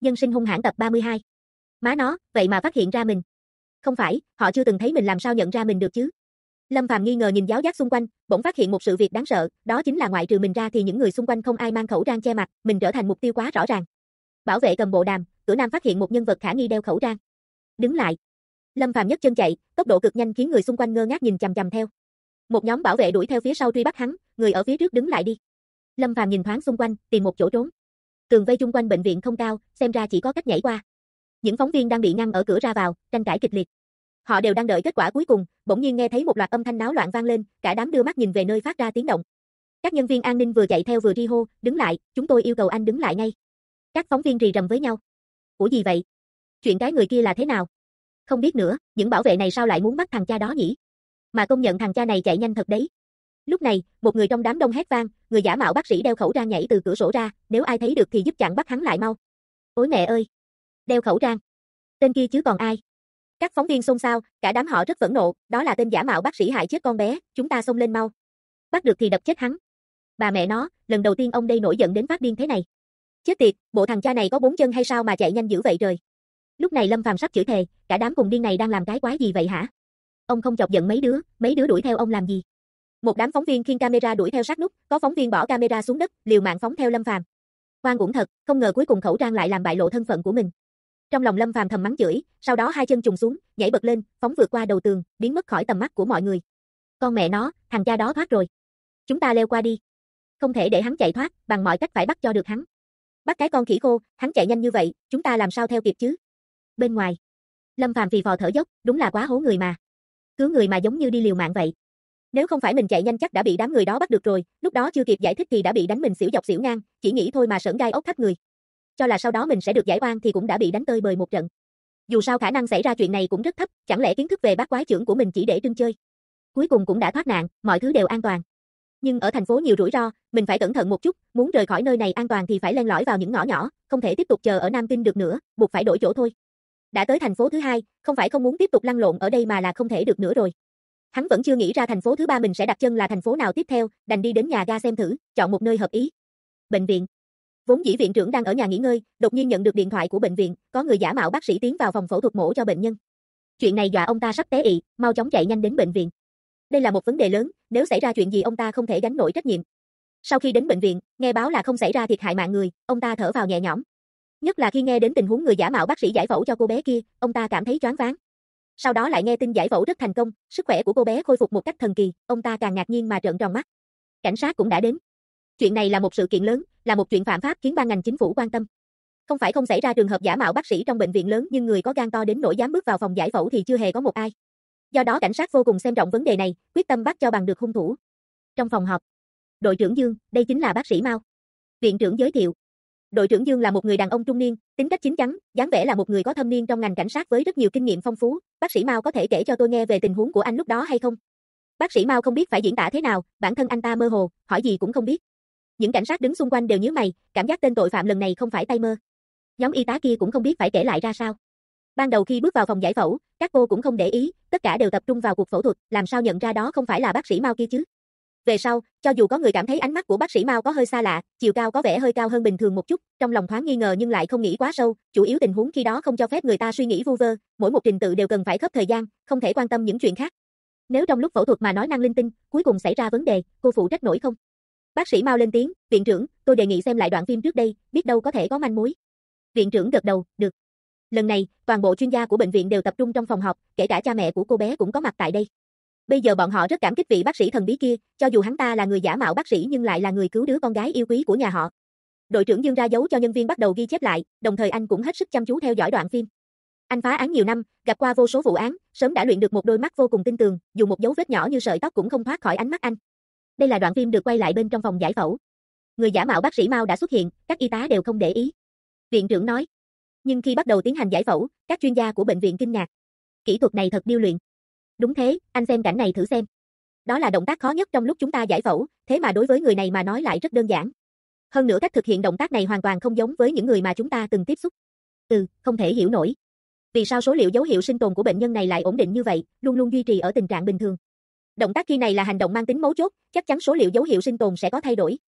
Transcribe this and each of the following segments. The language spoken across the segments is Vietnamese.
Nhân sinh hung hãn tập 32. Má nó, vậy mà phát hiện ra mình. Không phải, họ chưa từng thấy mình làm sao nhận ra mình được chứ. Lâm Phàm nghi ngờ nhìn giáo giác xung quanh, bỗng phát hiện một sự việc đáng sợ, đó chính là ngoại trừ mình ra thì những người xung quanh không ai mang khẩu trang che mặt, mình trở thành mục tiêu quá rõ ràng. Bảo vệ cầm bộ đàm, cửa nam phát hiện một nhân vật khả nghi đeo khẩu trang. Đứng lại. Lâm Phàm nhấc chân chạy, tốc độ cực nhanh khiến người xung quanh ngơ ngác nhìn chằm chằm theo. Một nhóm bảo vệ đuổi theo phía sau truy bắt hắn, người ở phía trước đứng lại đi. Lâm Phàm nhìn thoáng xung quanh, tìm một chỗ trốn. Tường vây chung quanh bệnh viện không cao, xem ra chỉ có cách nhảy qua. Những phóng viên đang bị ngăn ở cửa ra vào, tranh cãi kịch liệt. Họ đều đang đợi kết quả cuối cùng, bỗng nhiên nghe thấy một loạt âm thanh náo loạn vang lên, cả đám đưa mắt nhìn về nơi phát ra tiếng động. Các nhân viên an ninh vừa chạy theo vừa ri hô, đứng lại, chúng tôi yêu cầu anh đứng lại ngay. Các phóng viên rì rầm với nhau. Ủa gì vậy? Chuyện cái người kia là thế nào? Không biết nữa, những bảo vệ này sao lại muốn bắt thằng cha đó nhỉ? Mà công nhận thằng cha này chạy nhanh thật đấy. Lúc này, một người trong đám đông hét vang, người giả mạo bác sĩ đeo khẩu trang nhảy từ cửa sổ ra, nếu ai thấy được thì giúp chặn bắt hắn lại mau. Ôi mẹ ơi! Đeo khẩu trang. Tên kia chứ còn ai? Các phóng viên xôn xao, cả đám họ rất phẫn nộ, đó là tên giả mạo bác sĩ hại chết con bé, chúng ta xông lên mau. Bắt được thì đập chết hắn. Bà mẹ nó, lần đầu tiên ông đây nổi giận đến phát điên thế này. Chết tiệt, bộ thằng cha này có 4 chân hay sao mà chạy nhanh dữ vậy trời. Lúc này Lâm Phàm sắp chửi thề, cả đám cùng điên này đang làm cái quái gì vậy hả? Ông không chọc giận mấy đứa đuổi theo ông làm gì? Một đám phóng viên khiêng camera đuổi theo sát nút, có phóng viên bỏ camera xuống đất, liều mạng phóng theo Lâm Phàm. Oan uổng thật, không ngờ cuối cùng khẩu trang lại làm bại lộ thân phận của mình. Trong lòng Lâm Phàm thầm mắng chửi, sau đó hai chân trùng xuống, nhảy bật lên, phóng vượt qua đầu tường, biến mất khỏi tầm mắt của mọi người. Con mẹ nó, thằng cha đó thoát rồi. Chúng ta leo qua đi. Không thể để hắn chạy thoát, bằng mọi cách phải bắt cho được hắn. Bắt cái con khỉ khô, hắn chạy nhanh như vậy, chúng ta làm sao theo kịp chứ? Bên ngoài, Lâm Phàm phì phò thở dốc, đúng là quá hố người mà. Cứu người mà giống như đi liều mạng vậy. Nếu không phải mình chạy nhanh chắc đã bị đám người đó bắt được rồi, lúc đó chưa kịp giải thích thì đã bị đánh mình xỉu dọc xỉu ngang, chỉ nghĩ thôi mà sởn gai ốc khắp người. Cho là sau đó mình sẽ được giải oan thì cũng đã bị đánh tơi bời một trận. Dù sao khả năng xảy ra chuyện này cũng rất thấp, chẳng lẽ kiến thức về bát quái trưởng của mình chỉ để trưng chơi. Cuối cùng cũng đã thoát nạn, mọi thứ đều an toàn. Nhưng ở thành phố nhiều rủi ro, mình phải cẩn thận một chút, muốn rời khỏi nơi này an toàn thì phải len lỏi vào những ngõ nhỏ, không thể tiếp tục chờ ở Nam Kinh được nữa, buộc phải đổi chỗ thôi. Đã tới thành phố thứ hai, không phải không muốn tiếp tục lăn lộn ở đây mà là không thể được nữa rồi. Hắn vẫn chưa nghĩ ra thành phố thứ ba mình sẽ đặt chân là thành phố nào tiếp theo, đành đi đến nhà ga xem thử, chọn một nơi hợp ý. Bệnh viện. Vốn dĩ viện trưởng đang ở nhà nghỉ ngơi, đột nhiên nhận được điện thoại của bệnh viện, có người giả mạo bác sĩ tiến vào phòng phẫu thuật mổ cho bệnh nhân. Chuyện này dọa ông ta sắp té ị, mau chóng chạy nhanh đến bệnh viện. Đây là một vấn đề lớn, nếu xảy ra chuyện gì ông ta không thể gánh nổi trách nhiệm. Sau khi đến bệnh viện, nghe báo là không xảy ra thiệt hại mạng người, ông ta thở phào nhẹ nhõm. Nhất là khi nghe đến tình huống người giả mạo bác sĩ giải phẫu cho cô bé kia, ông ta cảm thấy choáng váng. Sau đó lại nghe tin giải phẫu rất thành công, sức khỏe của cô bé khôi phục một cách thần kỳ, ông ta càng ngạc nhiên mà trợn tròn mắt. Cảnh sát cũng đã đến. Chuyện này là một sự kiện lớn, là một chuyện phạm pháp khiến ban ngành chính phủ quan tâm. Không phải không xảy ra trường hợp giả mạo bác sĩ trong bệnh viện lớn nhưng người có gan to đến nỗi dám bước vào phòng giải phẫu thì chưa hề có một ai. Do đó cảnh sát vô cùng xem trọng vấn đề này, quyết tâm bắt cho bằng được hung thủ. Trong phòng họp, đội trưởng Dương, đây chính là bác sĩ Mao. Viện trưởng giới thiệu. Đội trưởng Dương là một người đàn ông trung niên, tính cách chín chắn, dáng vẻ là một người có thâm niên trong ngành cảnh sát với rất nhiều kinh nghiệm phong phú. Bác sĩ Mao có thể kể cho tôi nghe về tình huống của anh lúc đó hay không? Bác sĩ Mao không biết phải diễn tả thế nào, bản thân anh ta mơ hồ, hỏi gì cũng không biết. Những cảnh sát đứng xung quanh đều nhíu mày, cảm giác tên tội phạm lần này không phải tay mơ. Nhóm y tá kia cũng không biết phải kể lại ra sao. Ban đầu khi bước vào phòng giải phẫu, các cô cũng không để ý, tất cả đều tập trung vào cuộc phẫu thuật, làm sao nhận ra đó không phải là bác sĩ Mao kia chứ? Về sau, cho dù có người cảm thấy ánh mắt của bác sĩ Mao có hơi xa lạ, chiều cao có vẻ hơi cao hơn bình thường một chút, trong lòng thoáng nghi ngờ nhưng lại không nghĩ quá sâu, chủ yếu tình huống khi đó không cho phép người ta suy nghĩ vu vơ, mỗi một trình tự đều cần phải khớp thời gian, không thể quan tâm những chuyện khác. Nếu trong lúc phẫu thuật mà nói năng linh tinh, cuối cùng xảy ra vấn đề, cô phụ trách nổi không? Bác sĩ Mao lên tiếng, viện trưởng, tôi đề nghị xem lại đoạn phim trước đây, biết đâu có thể có manh mối. Viện trưởng gật đầu, được. Lần này, toàn bộ chuyên gia của bệnh viện đều tập trung trong phòng họp, kể cả cha mẹ của cô bé cũng có mặt tại đây. Bây giờ bọn họ rất cảm kích vị bác sĩ thần bí kia, cho dù hắn ta là người giả mạo bác sĩ nhưng lại là người cứu đứa con gái yêu quý của nhà họ. Đội trưởng Dương ra dấu cho nhân viên bắt đầu ghi chép lại, đồng thời anh cũng hết sức chăm chú theo dõi đoạn phim. Anh phá án nhiều năm, gặp qua vô số vụ án, sớm đã luyện được một đôi mắt vô cùng tinh tường, dù một dấu vết nhỏ như sợi tóc cũng không thoát khỏi ánh mắt anh. Đây là đoạn phim được quay lại bên trong phòng giải phẫu. Người giả mạo bác sĩ Mao đã xuất hiện, các y tá đều không để ý. Viện trưởng nói. Nhưng khi bắt đầu tiến hành giải phẫu, các chuyên gia của bệnh viện kinh ngạc. Kỹ thuật này thật điêu luyện. Đúng thế, anh xem cảnh này thử xem. Đó là động tác khó nhất trong lúc chúng ta giải phẫu, thế mà đối với người này mà nói lại rất đơn giản. Hơn nữa cách thực hiện động tác này hoàn toàn không giống với những người mà chúng ta từng tiếp xúc. Không thể hiểu nổi. Vì sao số liệu dấu hiệu sinh tồn của bệnh nhân này lại ổn định như vậy, luôn luôn duy trì ở tình trạng bình thường. Động tác khi này là hành động mang tính mấu chốt, chắc chắn số liệu dấu hiệu sinh tồn sẽ có thay đổi.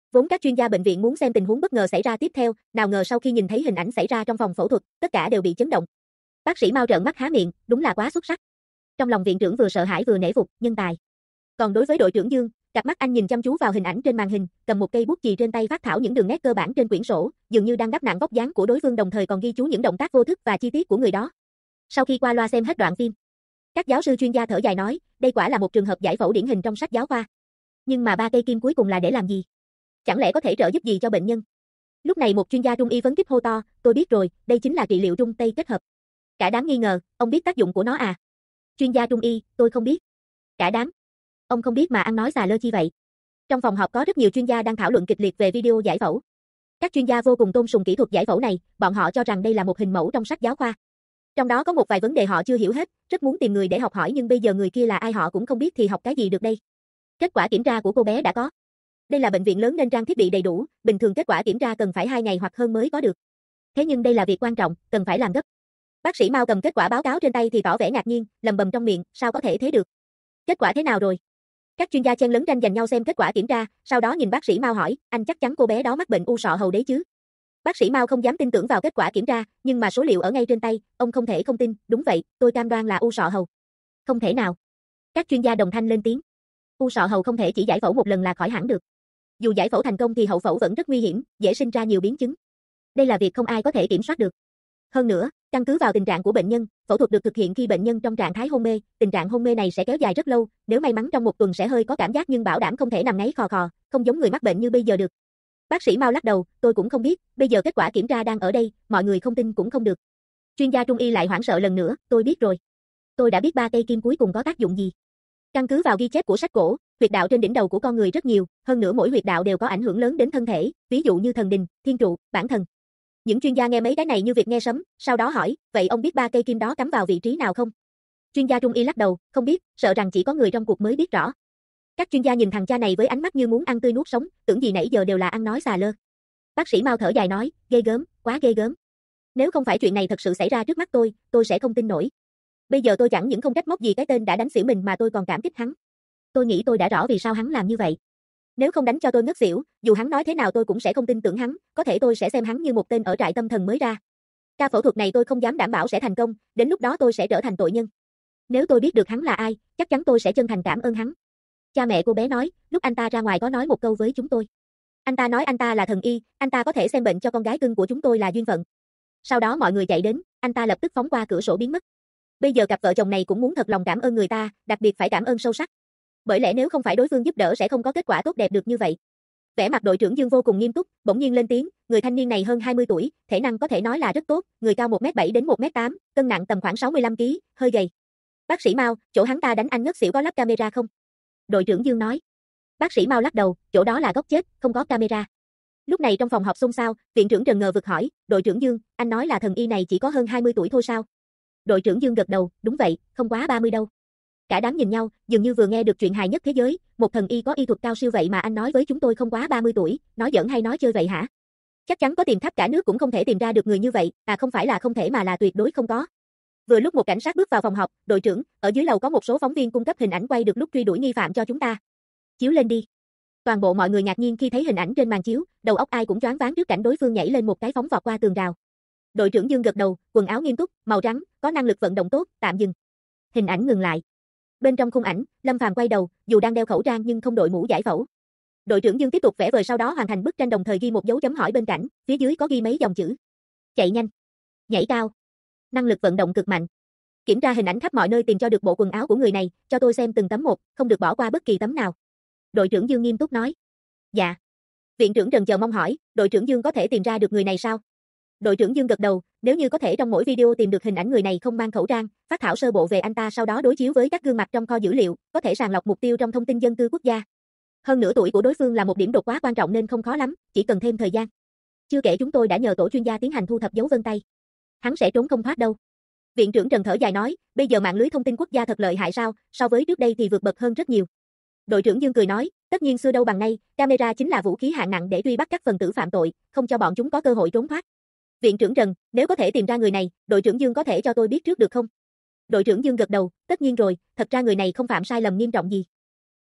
Vốn các chuyên gia bệnh viện muốn xem tình huống bất ngờ xảy ra tiếp theo, nào ngờ sau khi nhìn thấy hình ảnh xảy ra trong phòng phẫu thuật, tất cả đều bị chấn động. Bác sĩ Mao trợn mắt há miệng, đúng là quá xuất sắc. Trong lòng viện trưởng vừa sợ hãi vừa nể phục, nhân tài. Còn đối với đội trưởng Dương, cặp mắt anh nhìn chăm chú vào hình ảnh trên màn hình, cầm một cây bút chì trên tay phác thảo những đường nét cơ bản trên quyển sổ, dường như đang đắp nặng vóc dáng của đối phương đồng thời còn ghi chú những động tác vô thức và chi tiết của người đó. Sau khi qua loa xem hết đoạn phim, các giáo sư chuyên gia thở dài nói, đây quả là một trường hợp giải phẫu điển hình trong sách giáo khoa. Nhưng mà 3 cây kim cuối cùng là để làm gì? Chẳng lẽ có thể trợ giúp gì cho bệnh nhân? Lúc này một chuyên gia trung y phấn khích hô to, tôi biết rồi, đây chính là trị liệu Trung Tây kết hợp. Cả đám nghi ngờ, ông biết tác dụng của nó à? Chuyên gia trung y, tôi không biết. Cả đám. Ông không biết mà ăn nói xà lơ chi vậy? Trong phòng họp có rất nhiều chuyên gia đang thảo luận kịch liệt về video giải phẫu. Các chuyên gia vô cùng tôn sùng kỹ thuật giải phẫu này, bọn họ cho rằng đây là một hình mẫu trong sách giáo khoa. Trong đó có một vài vấn đề họ chưa hiểu hết, rất muốn tìm người để học hỏi nhưng bây giờ người kia là ai họ cũng không biết thì học cái gì được đây. Kết quả kiểm tra của cô bé đã có. Đây là bệnh viện lớn nên trang thiết bị đầy đủ, bình thường kết quả kiểm tra cần phải 2 ngày hoặc hơn mới có được. Thế nhưng đây là việc quan trọng, cần phải làm gấp. Bác sĩ Mao cầm kết quả báo cáo trên tay thì tỏ vẻ ngạc nhiên, lầm bầm trong miệng, sao có thể thế được? Kết quả thế nào rồi? Các chuyên gia chen lấn tranh giành nhau xem kết quả kiểm tra, sau đó nhìn bác sĩ Mao hỏi, anh chắc chắn cô bé đó mắc bệnh u sọ hầu đấy chứ? Bác sĩ Mao không dám tin tưởng vào kết quả kiểm tra, nhưng mà số liệu ở ngay trên tay, ông không thể không tin, đúng vậy, tôi cam đoan là u sọ hầu. Không thể nào. Các chuyên gia đồng thanh lên tiếng. U sọ hầu không thể chỉ giải phẫu một lần là khỏi hẳn được. Dù giải phẫu thành công thì hậu phẫu vẫn rất nguy hiểm, dễ sinh ra nhiều biến chứng. Đây là việc không ai có thể kiểm soát được. Hơn nữa, căn cứ vào tình trạng của bệnh nhân, phẫu thuật được thực hiện khi bệnh nhân trong trạng thái hôn mê, tình trạng hôn mê này sẽ kéo dài rất lâu, nếu may mắn trong 1 tuần sẽ hơi có cảm giác nhưng bảo đảm không thể nằm ngáy khò khò, không giống người mắc bệnh như bây giờ được. Bác sĩ Mao lắc đầu, tôi cũng không biết, bây giờ kết quả kiểm tra đang ở đây, mọi người không tin cũng không được. Chuyên gia trung y lại hoảng sợ lần nữa, tôi biết rồi. Tôi đã biết 3 cây kim cuối cùng có tác dụng gì. Căn cứ vào ghi chép của sách cổ, huyệt đạo trên đỉnh đầu của con người rất nhiều, hơn nữa mỗi huyệt đạo đều có ảnh hưởng lớn đến thân thể, ví dụ như thần đình, thiên trụ, bản thần. Những chuyên gia nghe mấy cái này như việc nghe sấm, sau đó hỏi, vậy ông biết 3 cây kim đó cắm vào vị trí nào không? Chuyên gia trung y lắc đầu, không biết, sợ rằng chỉ có người trong cuộc mới biết rõ. Các chuyên gia nhìn thằng cha này với ánh mắt như muốn ăn tươi nuốt sống, tưởng gì nãy giờ đều là ăn nói xà lơ. Bác sĩ Mao thở dài nói, ghê gớm, quá ghê gớm. Nếu không phải chuyện này thật sự xảy ra trước mắt tôi sẽ không tin nổi. Bây giờ tôi chẳng những không trách móc gì cái tên đã đánh xỉu mình mà tôi còn cảm kích hắn. Tôi nghĩ tôi đã rõ vì sao hắn làm như vậy. Nếu không đánh cho tôi ngất xỉu, dù hắn nói thế nào tôi cũng sẽ không tin tưởng hắn, có thể tôi sẽ xem hắn như một tên ở trại tâm thần mới ra. Ca phẫu thuật này tôi không dám đảm bảo sẽ thành công, đến lúc đó tôi sẽ trở thành tội nhân. Nếu tôi biết được hắn là ai, chắc chắn tôi sẽ chân thành cảm ơn hắn. Cha mẹ cô bé nói, lúc anh ta ra ngoài có nói một câu với chúng tôi. Anh ta nói anh ta là thần y, anh ta có thể xem bệnh cho con gái cưng của chúng tôi là duyên phận. Sau đó mọi người chạy đến, anh ta lập tức phóng qua cửa sổ biến mất. Bây giờ cặp vợ chồng này cũng muốn thật lòng cảm ơn người ta, đặc biệt phải cảm ơn sâu sắc. Bởi lẽ nếu không phải đối phương giúp đỡ sẽ không có kết quả tốt đẹp được như vậy. Vẻ mặt đội trưởng Dương vô cùng nghiêm túc, bỗng nhiên lên tiếng, người thanh niên này hơn 20 tuổi, thể năng có thể nói là rất tốt, người cao 1m7 đến 1m8, cân nặng tầm khoảng 65 kg, hơi gầy. Bác sĩ Mao, chỗ hắn ta đánh anh ngất xỉu có lắp camera không? Đội trưởng Dương nói. Bác sĩ Mao lắc đầu, chỗ đó là góc chết, không có camera. Lúc này trong phòng họp xôn xao, viện trưởng Trần ngờ vực hỏi, đội trưởng Dương, anh nói là thần y này chỉ có hơn 20 tuổi thôi sao? Đội trưởng Dương gật đầu, đúng vậy, không quá 30 đâu. Cả đám nhìn nhau, dường như vừa nghe được chuyện hài nhất thế giới, một thần y có y thuật cao siêu vậy mà anh nói với chúng tôi không quá 30 tuổi, nói giỡn hay nói chơi vậy hả? Chắc chắn có tìm khắp cả nước cũng không thể tìm ra được người như vậy, à không phải là không thể mà là tuyệt đối không có. Vừa lúc một cảnh sát bước vào phòng họp, đội trưởng, ở dưới lầu có một số phóng viên cung cấp hình ảnh quay được lúc truy đuổi nghi phạm cho chúng ta. Chiếu lên đi. Toàn bộ mọi người ngạc nhiên khi thấy hình ảnh trên màn chiếu, đầu óc ai cũng choáng váng trước cảnh đối phương nhảy lên một cái phóng vọt qua tường rào. Đội trưởng Dương gật đầu, quần áo nghiêm túc, màu trắng, có năng lực vận động tốt, tạm dừng. Hình ảnh ngừng lại. Bên trong khung ảnh, Lâm Phàm quay đầu, dù đang đeo khẩu trang nhưng không đội mũ giải phẫu. Đội trưởng Dương tiếp tục vẽ vời sau đó hoàn thành bức tranh đồng thời ghi một dấu chấm hỏi bên cạnh, phía dưới có ghi mấy dòng chữ. Chạy nhanh, nhảy cao, năng lực vận động cực mạnh. Kiểm tra hình ảnh khắp mọi nơi tìm cho được bộ quần áo của người này, cho tôi xem từng tấm một, không được bỏ qua bất kỳ tấm nào. Đội trưởng Dương nghiêm túc nói. Dạ. Viện trưởng Trần chờ mong hỏi, đội trưởng Dương có thể tìm ra được người này sao? Đội trưởng Dương gật đầu, nếu như có thể trong mỗi video tìm được hình ảnh người này không mang khẩu trang, phát thảo sơ bộ về anh ta sau đó đối chiếu với các gương mặt trong kho dữ liệu, có thể sàng lọc mục tiêu trong thông tin dân cư quốc gia. Hơn nữa tuổi của đối phương là một điểm đột quá quan trọng nên không khó lắm, chỉ cần thêm thời gian. Chưa kể chúng tôi đã nhờ tổ chuyên gia tiến hành thu thập dấu vân tay. Hắn sẽ trốn không thoát đâu. Viện trưởng Trần thở dài nói, bây giờ mạng lưới thông tin quốc gia thật lợi hại sao, so với trước đây thì vượt bậc hơn rất nhiều. Đội trưởng Dương cười nói, tất nhiên xưa đâu bằng nay, camera chính là vũ khí hạng nặng để truy bắt các phần tử phạm tội, không cho bọn chúng có cơ hội trốn thoát. Viện trưởng Trần, nếu có thể tìm ra người này, đội trưởng Dương có thể cho tôi biết trước được không? Đội trưởng Dương gật đầu, tất nhiên rồi, thật ra người này không phạm sai lầm nghiêm trọng gì.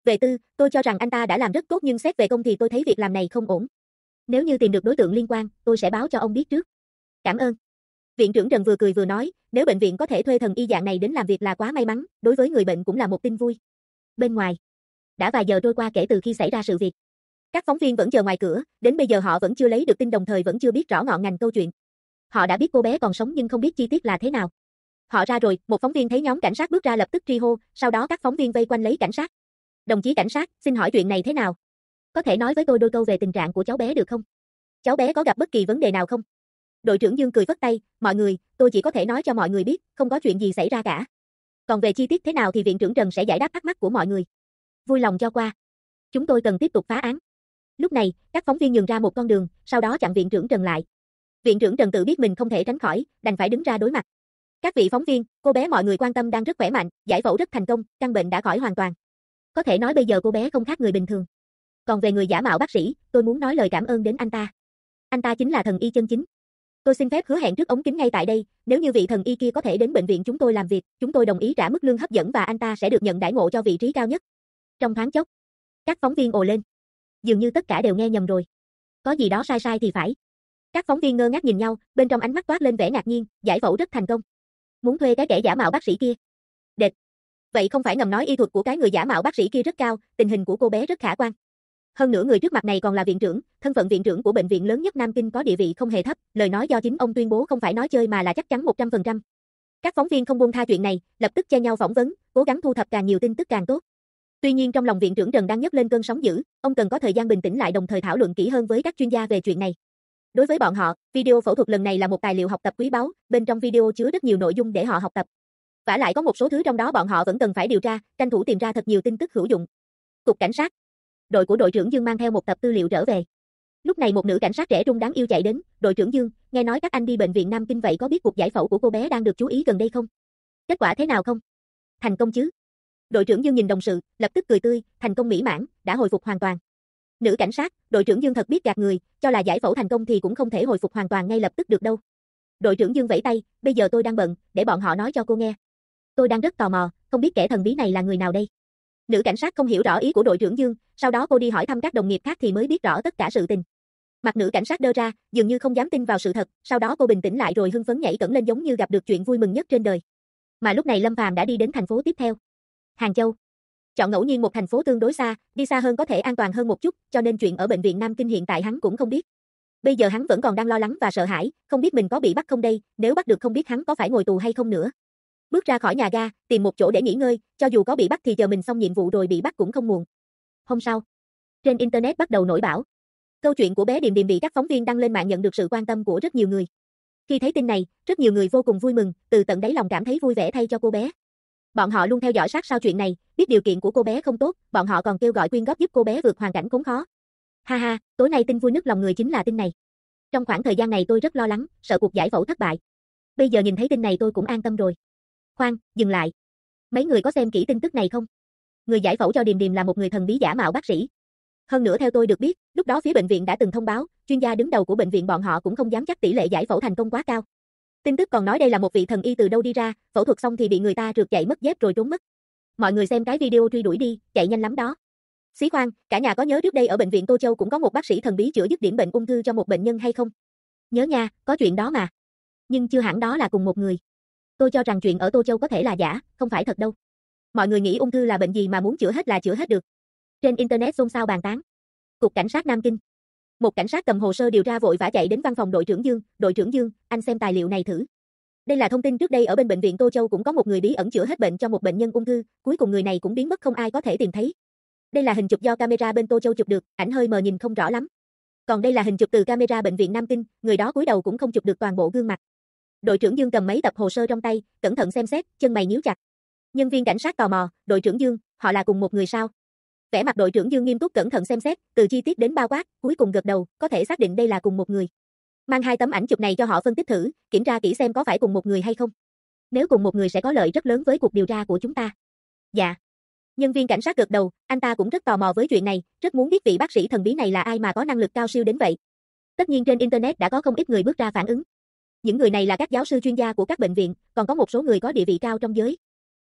Về tư, tôi cho rằng anh ta đã làm rất tốt nhưng xét về công thì tôi thấy việc làm này không ổn. Nếu như tìm được đối tượng liên quan, tôi sẽ báo cho ông biết trước. Cảm ơn. Viện trưởng Trần vừa cười vừa nói, nếu bệnh viện có thể thuê thần y dạng này đến làm việc là quá may mắn, đối với người bệnh cũng là một tin vui. Bên ngoài, đã vài giờ trôi qua kể từ khi xảy ra sự việc. Các phóng viên vẫn chờ ngoài cửa, đến bây giờ họ vẫn chưa lấy được tin đồng thời vẫn chưa biết rõ ngọn ngành câu chuyện. Họ đã biết cô bé còn sống nhưng không biết chi tiết là thế nào. Họ ra rồi, một phóng viên thấy nhóm cảnh sát bước ra lập tức tri hô, sau đó các phóng viên vây quanh lấy cảnh sát. Đồng chí cảnh sát, xin hỏi chuyện này thế nào? Có thể nói với tôi đôi câu về tình trạng của cháu bé được không? Cháu bé có gặp bất kỳ vấn đề nào không? Đội trưởng Dương cười phất tay, mọi người, tôi chỉ có thể nói cho mọi người biết, không có chuyện gì xảy ra cả. Còn về chi tiết thế nào thì viện trưởng Trần sẽ giải đáp thắc mắc của mọi người. Vui lòng cho qua. Chúng tôi cần tiếp tục phá án. Lúc này, các phóng viên nhường ra một con đường, sau đó chặn viện trưởng Trần lại. Viện trưởng Trần tự biết mình không thể tránh khỏi, đành phải đứng ra đối mặt. Các vị phóng viên, cô bé mọi người quan tâm đang rất khỏe mạnh, giải phẫu rất thành công, căn bệnh đã khỏi hoàn toàn. Có thể nói bây giờ cô bé không khác người bình thường. Còn về người giả mạo bác sĩ, tôi muốn nói lời cảm ơn đến anh ta. Anh ta chính là thần y chân chính. Tôi xin phép hứa hẹn trước ống kính ngay tại đây, nếu như vị thần y kia có thể đến bệnh viện chúng tôi làm việc, chúng tôi đồng ý trả mức lương hấp dẫn và anh ta sẽ được nhận đãi ngộ cho vị trí cao nhất. Trong thoáng chốc, các phóng viên ồ lên. Dường như tất cả đều nghe nhầm rồi. Có gì đó sai sai thì phải. Các phóng viên ngơ ngác nhìn nhau, bên trong ánh mắt toát lên vẻ ngạc nhiên, giải phẫu rất thành công. Muốn thuê cái kẻ giả mạo bác sĩ kia. Đệt. Vậy không phải ngầm nói y thuật của cái người giả mạo bác sĩ kia rất cao, tình hình của cô bé rất khả quan. Hơn nữa người trước mặt này còn là viện trưởng, thân phận viện trưởng của bệnh viện lớn nhất Nam Kinh có địa vị không hề thấp, lời nói do chính ông tuyên bố không phải nói chơi mà là chắc chắn 100%. Các phóng viên không buông tha chuyện này, lập tức che nhau phỏng vấn, cố gắng thu thập càng nhiều tin tức càng tốt. Tuy nhiên trong lòng viện trưởng Trần đang nhấc lên cơn sóng dữ, ông cần có thời gian bình tĩnh lại đồng thời thảo luận kỹ hơn với các chuyên gia về chuyện này. Đối với bọn họ, video phẫu thuật lần này là một tài liệu học tập quý báu, bên trong video chứa rất nhiều nội dung để họ học tập. Vả lại có một số thứ trong đó bọn họ vẫn cần phải điều tra, tranh thủ tìm ra thật nhiều tin tức hữu dụng. Cục cảnh sát. Đội của đội trưởng Dương mang theo một tập tư liệu trở về. Lúc này một nữ cảnh sát trẻ trung đáng yêu chạy đến, "Đội trưởng Dương, nghe nói các anh đi bệnh viện Nam Kinh vậy có biết cuộc giải phẫu của cô bé đang được chú ý gần đây không? Kết quả thế nào không? Thành công chứ?" Đội trưởng Dương nhìn đồng sự, lập tức cười tươi, "Thành công mỹ mãn, đã hồi phục hoàn toàn." Nữ cảnh sát, đội trưởng Dương thật biết gạt người, cho là giải phẫu thành công thì cũng không thể hồi phục hoàn toàn ngay lập tức được đâu. Đội trưởng Dương vẫy tay, "Bây giờ tôi đang bận, để bọn họ nói cho cô nghe. Tôi đang rất tò mò, không biết kẻ thần bí này là người nào đây?" Nữ cảnh sát không hiểu rõ ý của đội trưởng Dương, sau đó cô đi hỏi thăm các đồng nghiệp khác thì mới biết rõ tất cả sự tình. Mặt nữ cảnh sát đơ ra, dường như không dám tin vào sự thật, sau đó cô bình tĩnh lại rồi hưng phấn nhảy cẫng lên giống như gặp được chuyện vui mừng nhất trên đời. Mà lúc này Lâm Phàm đã đi đến thành phố tiếp theo. Hàng Châu. Chọn ngẫu nhiên một thành phố tương đối xa, đi xa hơn có thể an toàn hơn một chút, cho nên chuyện ở bệnh viện Nam Kinh hiện tại hắn cũng không biết. Bây giờ hắn vẫn còn đang lo lắng và sợ hãi, không biết mình có bị bắt không đây, nếu bắt được không biết hắn có phải ngồi tù hay không nữa. Bước ra khỏi nhà ga, tìm một chỗ để nghỉ ngơi, cho dù có bị bắt thì chờ mình xong nhiệm vụ rồi bị bắt cũng không muộn. Hôm sau, trên internet bắt đầu nổi bão. Câu chuyện của bé Điềm Điềm bị các phóng viên đăng lên mạng nhận được sự quan tâm của rất nhiều người. Khi thấy tin này, rất nhiều người vô cùng vui mừng, từ tận đáy lòng cảm thấy vui vẻ thay cho cô bé. Bọn họ luôn theo dõi sát sao chuyện này, biết điều kiện của cô bé không tốt, bọn họ còn kêu gọi quyên góp giúp cô bé vượt hoàn cảnh khốn khó. Ha ha, tối nay tin vui nức lòng người chính là tin này. Trong khoảng thời gian này tôi rất lo lắng, sợ cuộc giải phẫu thất bại. Bây giờ nhìn thấy tin này tôi cũng an tâm rồi. Khoan, dừng lại. Mấy người có xem kỹ tin tức này không? Người giải phẫu cho Điềm Điềm là một người thần bí giả mạo bác sĩ. Hơn nữa theo tôi được biết, lúc đó phía bệnh viện đã từng thông báo, chuyên gia đứng đầu của bệnh viện bọn họ cũng không dám chắc tỷ lệ giải phẫu thành công quá cao. Tin tức còn nói đây là một vị thần y từ đâu đi ra, phẫu thuật xong thì bị người ta rượt chạy mất dép rồi trốn mất. Mọi người xem cái video truy đuổi đi, chạy nhanh lắm đó. Xí khoan, cả nhà có nhớ trước đây ở bệnh viện Tô Châu cũng có một bác sĩ thần bí chữa dứt điểm bệnh ung thư cho một bệnh nhân hay không? Nhớ nha, có chuyện đó mà. Nhưng chưa hẳn đó là cùng một người. Tôi cho rằng chuyện ở Tô Châu có thể là giả, không phải thật đâu. Mọi người nghĩ ung thư là bệnh gì mà muốn chữa hết là chữa hết được. Trên internet xôn xao bàn tán. Cục cảnh sát Nam Kinh. Một cảnh sát cầm hồ sơ điều tra vội vã chạy đến văn phòng đội trưởng Dương, "Đội trưởng Dương, anh xem tài liệu này thử. Đây là thông tin trước đây ở bên bệnh viện Tô Châu cũng có một người bí ẩn chữa hết bệnh cho một bệnh nhân ung thư, cuối cùng người này cũng biến mất không ai có thể tìm thấy. Đây là hình chụp do camera bên Tô Châu chụp được, ảnh hơi mờ nhìn không rõ lắm. Còn đây là hình chụp từ camera bệnh viện Nam Kinh, người đó cúi đầu cũng không chụp được toàn bộ gương mặt." Đội trưởng Dương cầm mấy tập hồ sơ trong tay, cẩn thận xem xét, chân mày nhíu chặt. Nhân viên cảnh sát tò mò, "Đội trưởng Dương, họ là cùng một người sao?" Vẻ mặt đội trưởng Dương nghiêm túc cẩn thận xem xét, từ chi tiết đến bao quát, cuối cùng gật đầu, có thể xác định đây là cùng một người. Mang hai tấm ảnh chụp này cho họ phân tích thử, kiểm tra kỹ xem có phải cùng một người hay không. Nếu cùng một người sẽ có lợi rất lớn với cuộc điều tra của chúng ta. Dạ. Nhân viên cảnh sát gật đầu, anh ta cũng rất tò mò với chuyện này, rất muốn biết vị bác sĩ thần bí này là ai mà có năng lực cao siêu đến vậy. Tất nhiên trên internet đã có không ít người bước ra phản ứng. Những người này là các giáo sư chuyên gia của các bệnh viện, còn có một số người có địa vị cao trong giới.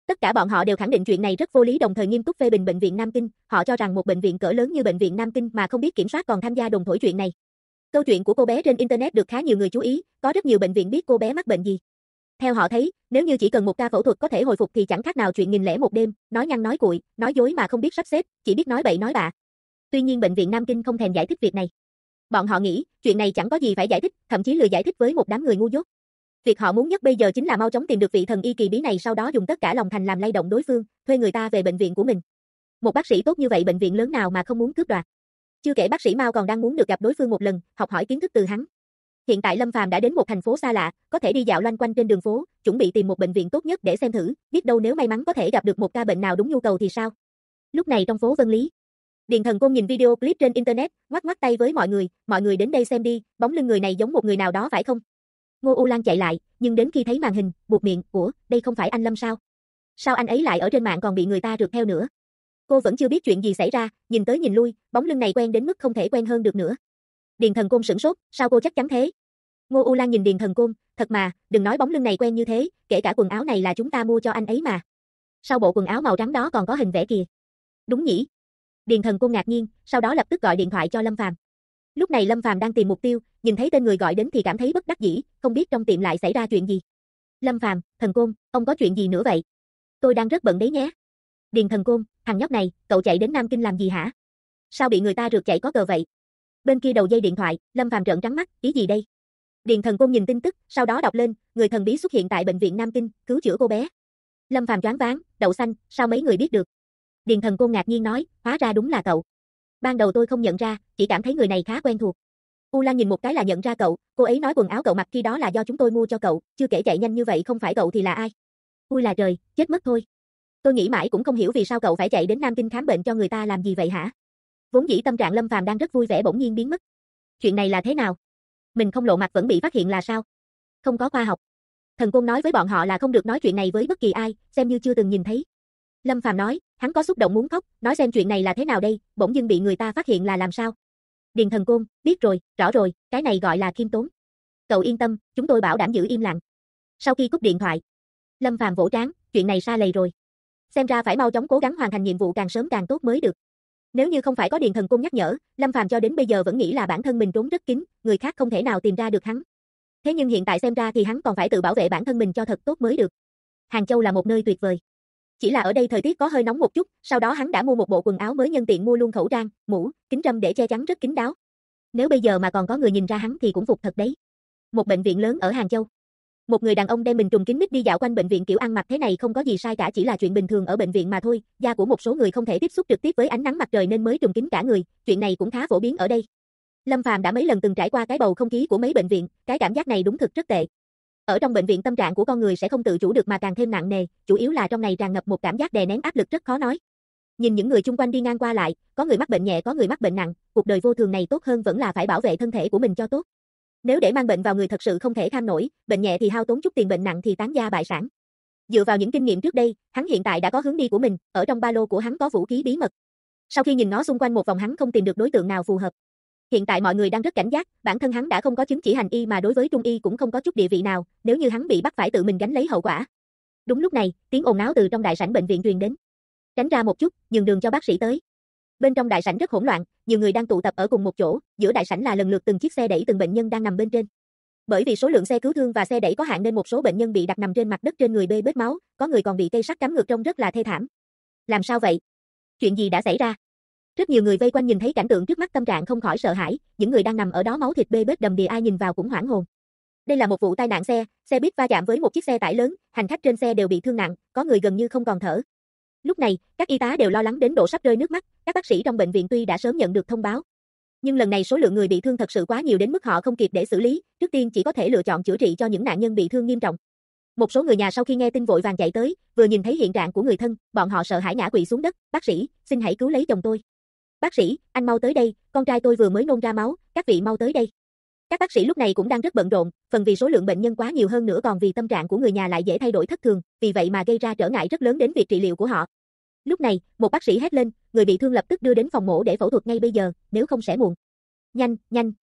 Tất cả bọn họ đều khẳng định chuyện này rất vô lý, đồng thời nghiêm túc phê bình bệnh viện Nam Kinh, họ cho rằng một bệnh viện cỡ lớn như bệnh viện Nam Kinh mà không biết kiểm soát còn tham gia đồn thổi chuyện này. Câu chuyện của cô bé trên internet được khá nhiều người chú ý, có rất nhiều bệnh viện biết cô bé mắc bệnh gì. Theo họ thấy, nếu như chỉ cần một ca phẫu thuật có thể hồi phục thì chẳng khác nào chuyện nghìn lẻ một đêm, nói nhăng nói cuội, nói dối mà không biết sắp xếp, chỉ biết nói bậy nói bạ. Tuy nhiên bệnh viện Nam Kinh không thèm giải thích việc này. Bọn họ nghĩ, chuyện này chẳng có gì phải giải thích, thậm chí lười giải thích với một đám người ngu dốt. Việc họ muốn nhất bây giờ chính là mau chóng tìm được vị thần y kỳ bí này, sau đó dùng tất cả lòng thành làm lay động đối phương, thuê người ta về bệnh viện của mình. Một bác sĩ tốt như vậy bệnh viện lớn nào mà không muốn cướp đoạt. Chưa kể bác sĩ Mao còn đang muốn được gặp đối phương một lần, học hỏi kiến thức từ hắn. Hiện tại Lâm Phàm đã đến một thành phố xa lạ, có thể đi dạo loanh quanh trên đường phố, chuẩn bị tìm một bệnh viện tốt nhất để xem thử, biết đâu nếu may mắn có thể gặp được một ca bệnh nào đúng nhu cầu thì sao. Lúc này trong phố Vân Lý, Điền Thần Côn nhìn video clip trên internet, ngoắc ngoắc tay với mọi người đến đây xem đi, bóng lưng người này giống một người nào đó phải không? Ngô U Lan chạy lại, nhưng đến khi thấy màn hình, buột miệng, ủa, đây không phải anh Lâm sao? Sao anh ấy lại ở trên mạng còn bị người ta rượt theo nữa? Cô vẫn chưa biết chuyện gì xảy ra, nhìn tới nhìn lui, bóng lưng này quen đến mức không thể quen hơn được nữa. Điền Thần Côn sửng sốt, sao cô chắc chắn thế? Ngô U Lan nhìn Điền Thần Côn, thật mà, đừng nói bóng lưng này quen như thế, kể cả quần áo này là chúng ta mua cho anh ấy mà. Sao bộ quần áo màu trắng đó còn có hình vẽ kìa? Đúng nhỉ? Điền Thần Côn ngạc nhiên, sau đó lập tức gọi điện thoại cho Lâm Phàm. Lúc này Lâm Phàm đang tìm mục tiêu, nhìn thấy tên người gọi đến thì cảm thấy bất đắc dĩ, không biết trong tiệm lại xảy ra chuyện gì. Lâm Phàm, Thần Côn, ông có chuyện gì nữa vậy? Tôi đang rất bận đấy nhé. Điền Thần Côn, thằng nhóc này, cậu chạy đến Nam Kinh làm gì hả? Sao bị người ta rượt chạy có cờ vậy? Bên kia đầu dây điện thoại, Lâm Phàm trợn trắng mắt, ý gì đây? Điền Thần Côn nhìn tin tức, sau đó đọc lên, người thần bí xuất hiện tại bệnh viện Nam Kinh, cứu chữa cô bé. Lâm Phàm choáng váng, đậu xanh, sao mấy người biết được? Điền Thần Côn ngạc nhiên nói, hóa ra đúng là cậu. Ban đầu tôi không nhận ra, chỉ cảm thấy người này khá quen thuộc. U Lan nhìn một cái là nhận ra cậu, cô ấy nói quần áo cậu mặc khi đó là do chúng tôi mua cho cậu, chưa kể chạy nhanh như vậy không phải cậu thì là ai? Ui là trời, chết mất thôi. Tôi nghĩ mãi cũng không hiểu vì sao cậu phải chạy đến Nam Kinh khám bệnh cho người ta làm gì vậy hả? Vốn dĩ tâm trạng Lâm Phàm đang rất vui vẻ bỗng nhiên biến mất. Chuyện này là thế nào? Mình không lộ mặt vẫn bị phát hiện là sao? Không có khoa học. Thần Côn nói với bọn họ là không được nói chuyện này với bất kỳ ai, xem như chưa từng nhìn thấy. Lâm Phàm nói, hắn có xúc động muốn khóc, nói xem chuyện này là thế nào đây, bỗng dưng bị người ta phát hiện là làm sao? Điền Thần Côn, biết rồi, rõ rồi, cái này gọi là khiêm tốn. Cậu yên tâm, chúng tôi bảo đảm giữ im lặng. Sau khi cúp điện thoại, Lâm Phàm vỗ trán, chuyện này sa lầy rồi. Xem ra phải mau chóng cố gắng hoàn thành nhiệm vụ càng sớm càng tốt mới được. Nếu như không phải có Điền Thần Côn nhắc nhở, Lâm Phàm cho đến bây giờ vẫn nghĩ là bản thân mình trốn rất kín, người khác không thể nào tìm ra được hắn. Thế nhưng hiện tại xem ra thì hắn còn phải tự bảo vệ bản thân mình cho thật tốt mới được. Hàng Châu là một nơi tuyệt vời. Chỉ là ở đây thời tiết có hơi nóng một chút, sau đó hắn đã mua một bộ quần áo mới, nhân tiện mua luôn khẩu trang, mũ, kính râm để che chắn rất kín đáo. Nếu bây giờ mà còn có người nhìn ra hắn thì cũng phục thật đấy. Một bệnh viện lớn ở Hàng Châu. Một người đàn ông đem mình trùm kín mít đi dạo quanh bệnh viện, kiểu ăn mặc thế này không có gì sai cả, chỉ là chuyện bình thường ở bệnh viện mà thôi, da của một số người không thể tiếp xúc trực tiếp với ánh nắng mặt trời nên mới trùm kín cả người, chuyện này cũng khá phổ biến ở đây. Lâm Phàm đã mấy lần từng trải qua cái bầu không khí của mấy bệnh viện, cái cảm giác này đúng thực rất tệ. Ở trong bệnh viện tâm trạng của con người sẽ không tự chủ được mà càng thêm nặng nề, chủ yếu là trong này tràn ngập một cảm giác đè nén áp lực rất khó nói. Nhìn những người chung quanh đi ngang qua lại, có người mắc bệnh nhẹ có người mắc bệnh nặng, cuộc đời vô thường này tốt hơn vẫn là phải bảo vệ thân thể của mình cho tốt. Nếu để mang bệnh vào người thật sự không thể kham nổi, bệnh nhẹ thì hao tốn chút tiền, bệnh nặng thì tán gia bại sản. Dựa vào những kinh nghiệm trước đây, hắn hiện tại đã có hướng đi của mình, ở trong ba lô của hắn có vũ khí bí mật. Sau khi nhìn ngó xung quanh một vòng hắn không tìm được đối tượng nào phù hợp. Hiện tại mọi người đang rất cảnh giác, bản thân hắn đã không có chứng chỉ hành y mà đối với trung y cũng không có chút địa vị nào, nếu như hắn bị bắt phải tự mình gánh lấy hậu quả. Đúng lúc này, tiếng ồn ào từ trong đại sảnh bệnh viện truyền đến. Tránh ra một chút, nhường đường cho bác sĩ tới. Bên trong đại sảnh rất hỗn loạn, nhiều người đang tụ tập ở cùng một chỗ, giữa đại sảnh là lần lượt từng chiếc xe đẩy từng bệnh nhân đang nằm bên trên. Bởi vì số lượng xe cứu thương và xe đẩy có hạn nên một số bệnh nhân bị đặt nằm trên mặt đất, trên người bê bết máu, có người còn bị cây sắt cắm ngược trông rất là thê thảm. Làm sao vậy? Chuyện gì đã xảy ra? Rất nhiều người vây quanh nhìn thấy cảnh tượng trước mắt tâm trạng không khỏi sợ hãi, những người đang nằm ở đó máu thịt bê bết đầm đìa, ai nhìn vào cũng hoảng hồn. Đây là một vụ tai nạn xe buýt va chạm với một chiếc xe tải lớn, hành khách trên xe đều bị thương nặng, có người gần như không còn thở. Lúc này, các y tá đều lo lắng đến độ sắp rơi nước mắt, các bác sĩ trong bệnh viện tuy đã sớm nhận được thông báo, nhưng lần này số lượng người bị thương thật sự quá nhiều đến mức họ không kịp để xử lý, trước tiên chỉ có thể lựa chọn chữa trị cho những nạn nhân bị thương nghiêm trọng. Một số người nhà sau khi nghe tin vội vàng chạy tới, vừa nhìn thấy hiện trạng của người thân, bọn họ sợ hãi ngã quỵ xuống đất, "Bác sĩ, xin hãy cứu lấy chồng tôi. Bác sĩ, anh mau tới đây, con trai tôi vừa mới nôn ra máu, các vị mau tới đây." Các bác sĩ lúc này cũng đang rất bận rộn, phần vì số lượng bệnh nhân quá nhiều hơn nữa còn vì tâm trạng của người nhà lại dễ thay đổi thất thường, vì vậy mà gây ra trở ngại rất lớn đến việc trị liệu của họ. Lúc này, một bác sĩ hét lên, người bị thương lập tức đưa đến phòng mổ để phẫu thuật ngay bây giờ, nếu không sẽ muộn. Nhanh, nhanh.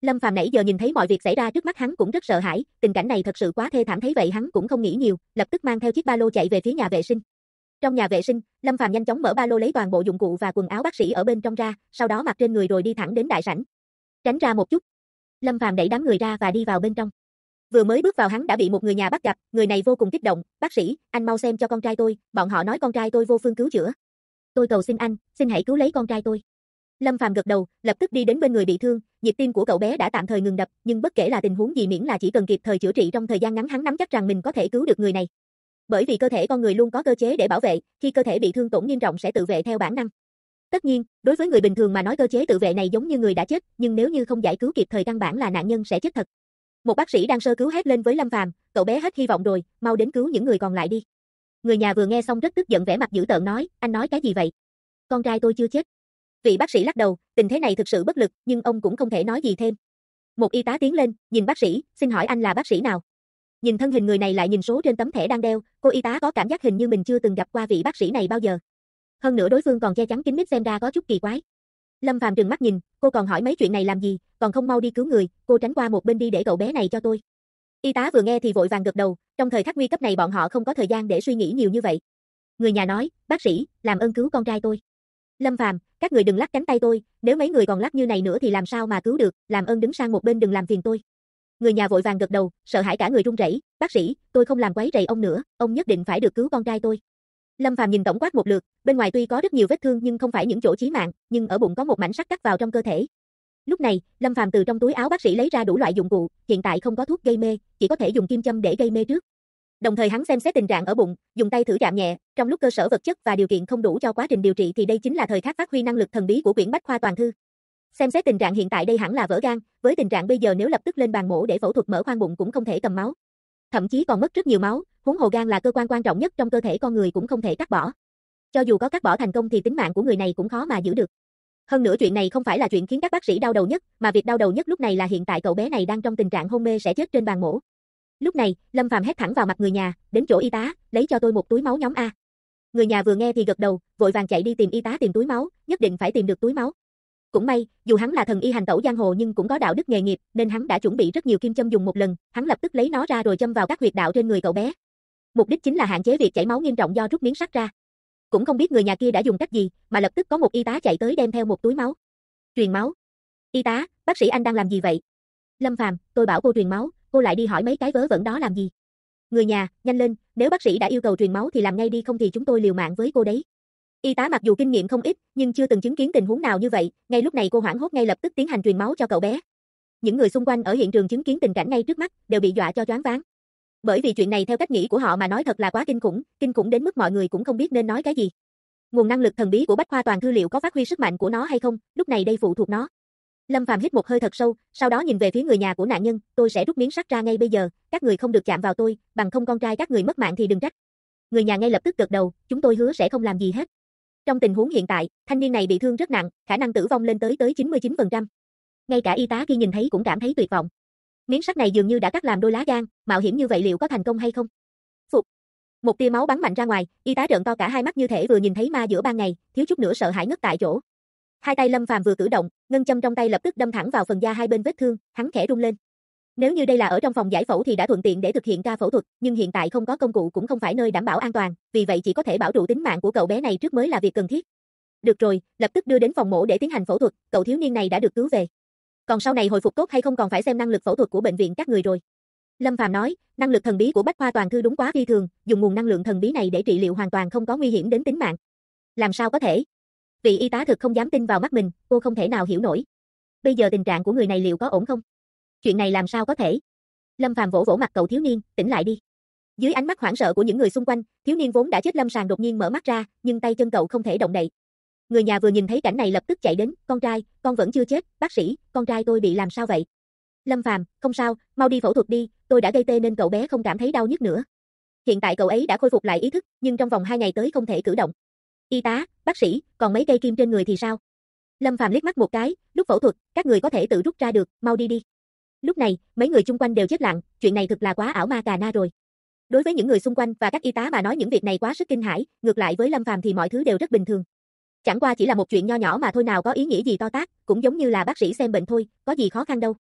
Lâm Phàm nãy giờ nhìn thấy mọi việc xảy ra trước mắt hắn cũng rất sợ hãi, tình cảnh này thật sự quá thê thảm, thấy vậy hắn cũng không nghĩ nhiều, lập tức mang theo chiếc ba lô chạy về phía nhà vệ sinh. Trong nhà vệ sinh, Lâm Phàm nhanh chóng mở ba lô lấy toàn bộ dụng cụ và quần áo bác sĩ ở bên trong ra, sau đó mặc trên người rồi đi thẳng đến đại sảnh. Tránh ra một chút. Lâm Phàm đẩy đám người ra và đi vào bên trong. Vừa mới bước vào hắn đã bị một người nhà bắt gặp, người này vô cùng kích động, "Bác sĩ, anh mau xem cho con trai tôi, bọn họ nói con trai tôi vô phương cứu chữa. Tôi cầu xin anh, xin hãy cứu lấy con trai tôi." Lâm Phàm gật đầu, lập tức đi đến bên người bị thương, nhịp tim của cậu bé đã tạm thời ngừng đập, nhưng bất kể là tình huống gì miễn là chỉ cần kịp thời chữa trị trong thời gian ngắn hắn nắm chắc rằng mình có thể cứu được người này. Bởi vì cơ thể con người luôn có cơ chế để bảo vệ, khi cơ thể bị thương tổn nghiêm trọng sẽ tự vệ theo bản năng. Tất nhiên, đối với người bình thường mà nói cơ chế tự vệ này giống như người đã chết, nhưng nếu như không giải cứu kịp thời căn bản là nạn nhân sẽ chết thật. Một bác sĩ đang sơ cứu hét lên với Lâm Phàm, "Cậu bé hết hy vọng rồi, mau đến cứu những người còn lại đi." Người nhà vừa nghe xong rất tức giận vẻ mặt dữ tợn nói, "Anh nói cái gì vậy? Con trai tôi chưa chết." Vị bác sĩ lắc đầu, tình thế này thực sự bất lực, nhưng ông cũng không thể nói gì thêm. Một y tá tiến lên, nhìn bác sĩ, "Xin hỏi anh là bác sĩ nào?" Nhìn thân hình người này lại nhìn số trên tấm thẻ đang đeo, cô y tá có cảm giác hình như mình chưa từng gặp qua vị bác sĩ này bao giờ. Hơn nữa đối phương còn che chắn kín mít xem ra có chút kỳ quái. Lâm Phàm trừng mắt nhìn, "Cô còn hỏi mấy chuyện này làm gì, còn không mau đi cứu người, cô tránh qua một bên đi để cậu bé này cho tôi." Y tá vừa nghe thì vội vàng gật đầu, trong thời khắc nguy cấp này bọn họ không có thời gian để suy nghĩ nhiều như vậy. Người nhà nói, "Bác sĩ, làm ơn cứu con trai tôi." Lâm Phàm, "Các người đừng lắc cánh tay tôi, nếu mấy người còn lắc như này nữa thì làm sao mà cứu được, làm ơn đứng sang một bên đừng làm phiền tôi." Người nhà vội vàng gật đầu, sợ hãi cả người run rẩy, "Bác sĩ, tôi không làm quấy rầy ông nữa, ông nhất định phải được cứu con trai tôi." Lâm Phàm nhìn tổng quát một lượt, bên ngoài tuy có rất nhiều vết thương nhưng không phải những chỗ chí mạng, nhưng ở bụng có một mảnh sắt cắt vào trong cơ thể. Lúc này, Lâm Phàm từ trong túi áo bác sĩ lấy ra đủ loại dụng cụ, hiện tại không có thuốc gây mê, chỉ có thể dùng kim châm để gây mê trước. Đồng thời hắn xem xét tình trạng ở bụng, dùng tay thử chạm nhẹ, trong lúc cơ sở vật chất và điều kiện không đủ cho quá trình điều trị thì đây chính là thời khắc phát huy năng lực thần bí của quyển Bách khoa toàn thư. Xem xét tình trạng hiện tại đây hẳn là vỡ gan, với tình trạng bây giờ nếu lập tức lên bàn mổ để phẫu thuật mở khoang bụng cũng không thể cầm máu. Thậm chí còn mất rất nhiều máu, huống hồ gan là cơ quan quan trọng nhất trong cơ thể con người cũng không thể cắt bỏ. Cho dù có cắt bỏ thành công thì tính mạng của người này cũng khó mà giữ được. Hơn nữa chuyện này không phải là chuyện khiến các bác sĩ đau đầu nhất, mà việc đau đầu nhất lúc này là hiện tại cậu bé này đang trong tình trạng hôn mê sẽ chết trên bàn mổ. Lúc này, Lâm Phàm hét thẳng vào mặt người nhà, "Đến chỗ y tá, lấy cho tôi một túi máu nhóm A." Người nhà vừa nghe thì gật đầu, vội vàng chạy đi tìm y tá tìm túi máu, nhất định phải tìm được túi máu. Cũng may, dù hắn là thần y hành tẩu giang hồ nhưng cũng có đạo đức nghề nghiệp, nên hắn đã chuẩn bị rất nhiều kim châm dùng một lần, hắn lập tức lấy nó ra rồi châm vào các huyệt đạo trên người cậu bé. Mục đích chính là hạn chế việc chảy máu nghiêm trọng do rút miếng sắt ra. Cũng không biết người nhà kia đã dùng cách gì, mà lập tức có một y tá chạy tới đem theo một túi máu. Truyền máu. "Y tá, bác sĩ anh đang làm gì vậy?" Lâm Phàm, "Tôi bảo cô truyền máu, cô lại đi hỏi mấy cái vớ vẩn đó làm gì?" Người nhà, "Nhanh lên, nếu bác sĩ đã yêu cầu truyền máu thì làm ngay đi không thì chúng tôi liều mạng với cô đấy." Y tá mặc dù kinh nghiệm không ít, nhưng chưa từng chứng kiến tình huống nào như vậy, ngay lúc này cô hoảng hốt ngay lập tức tiến hành truyền máu cho cậu bé. Những người xung quanh ở hiện trường chứng kiến tình cảnh ngay trước mắt, đều bị dọa cho choáng váng. Bởi vì chuyện này theo cách nghĩ của họ mà nói thật là quá kinh khủng đến mức mọi người cũng không biết nên nói cái gì. Nguồn năng lực thần bí của Bách khoa toàn thư liệu có phát huy sức mạnh của nó hay không, lúc này đây phụ thuộc nó. Lâm Phàm hít một hơi thật sâu, sau đó nhìn về phía người nhà của nạn nhân, "Tôi sẽ rút miếng sắt ra ngay bây giờ, các người không được chạm vào tôi, bằng không con trai các người mất mạng thì đừng trách." Người nhà ngay lập tức gật đầu, "Chúng tôi hứa sẽ không làm gì hết." Trong tình huống hiện tại, thanh niên này bị thương rất nặng, khả năng tử vong lên tới 99%. Ngay cả y tá khi nhìn thấy cũng cảm thấy tuyệt vọng. Miếng sắt này dường như đã cắt làm đôi lá gan, mạo hiểm như vậy liệu có thành công hay không? Phục. Một tia máu bắn mạnh ra ngoài, y tá trợn to cả hai mắt như thể vừa nhìn thấy ma giữa ban ngày, thiếu chút nữa sợ hãi ngất tại chỗ. Hai tay Lâm Phàm vừa cử động, ngân châm trong tay lập tức đâm thẳng vào phần da hai bên vết thương, hắn khẽ rung lên. Nếu như đây là ở trong phòng giải phẫu thì đã thuận tiện để thực hiện ca phẫu thuật, nhưng hiện tại không có công cụ cũng không phải nơi đảm bảo an toàn, vì vậy chỉ có thể bảo trụ tính mạng của cậu bé này trước mới là việc cần thiết. Được rồi, lập tức đưa đến phòng mổ để tiến hành phẫu thuật, cậu thiếu niên này đã được cứu về. Còn sau này hồi phục tốt hay không còn phải xem năng lực phẫu thuật của bệnh viện các người rồi. Lâm Phàm nói, năng lực thần bí của Bách khoa toàn thư đúng quá phi thường, dùng nguồn năng lượng thần bí này để trị liệu hoàn toàn không có nguy hiểm đến tính mạng. Làm sao có thể? Vị y tá thực không dám tin vào mắt mình, cô không thể nào hiểu nổi. Bây giờ tình trạng của người này liệu có ổn không? Chuyện này làm sao có thể? Lâm Phàm vỗ vỗ mặt cậu thiếu niên, tỉnh lại đi. Dưới ánh mắt hoảng sợ của những người xung quanh, thiếu niên vốn đã chết lâm sàng đột nhiên mở mắt ra, nhưng tay chân cậu không thể động đậy. Người nhà vừa nhìn thấy cảnh này lập tức chạy đến, "Con trai, con vẫn chưa chết, bác sĩ, con trai tôi bị làm sao vậy?" Lâm Phàm, "Không sao, mau đi phẫu thuật đi, tôi đã gây tê nên cậu bé không cảm thấy đau nhức nữa. Hiện tại cậu ấy đã khôi phục lại ý thức, nhưng trong vòng 2 ngày tới không thể cử động." Y tá, "Bác sĩ, còn mấy cây kim trên người thì sao?" Lâm Phàm liếc mắt một cái, "Lúc phẫu thuật, các người có thể tự rút ra được, mau đi đi." Lúc này, mấy người chung quanh đều chết lặng, chuyện này thực là quá ảo ma cà na rồi. Đối với những người xung quanh và các y tá mà nói những việc này quá sức kinh hãi, ngược lại với Lâm Phàm thì mọi thứ đều rất bình thường. Chẳng qua chỉ là một chuyện nho nhỏ mà thôi nào có ý nghĩa gì to tát, cũng giống như là bác sĩ xem bệnh thôi, có gì khó khăn đâu.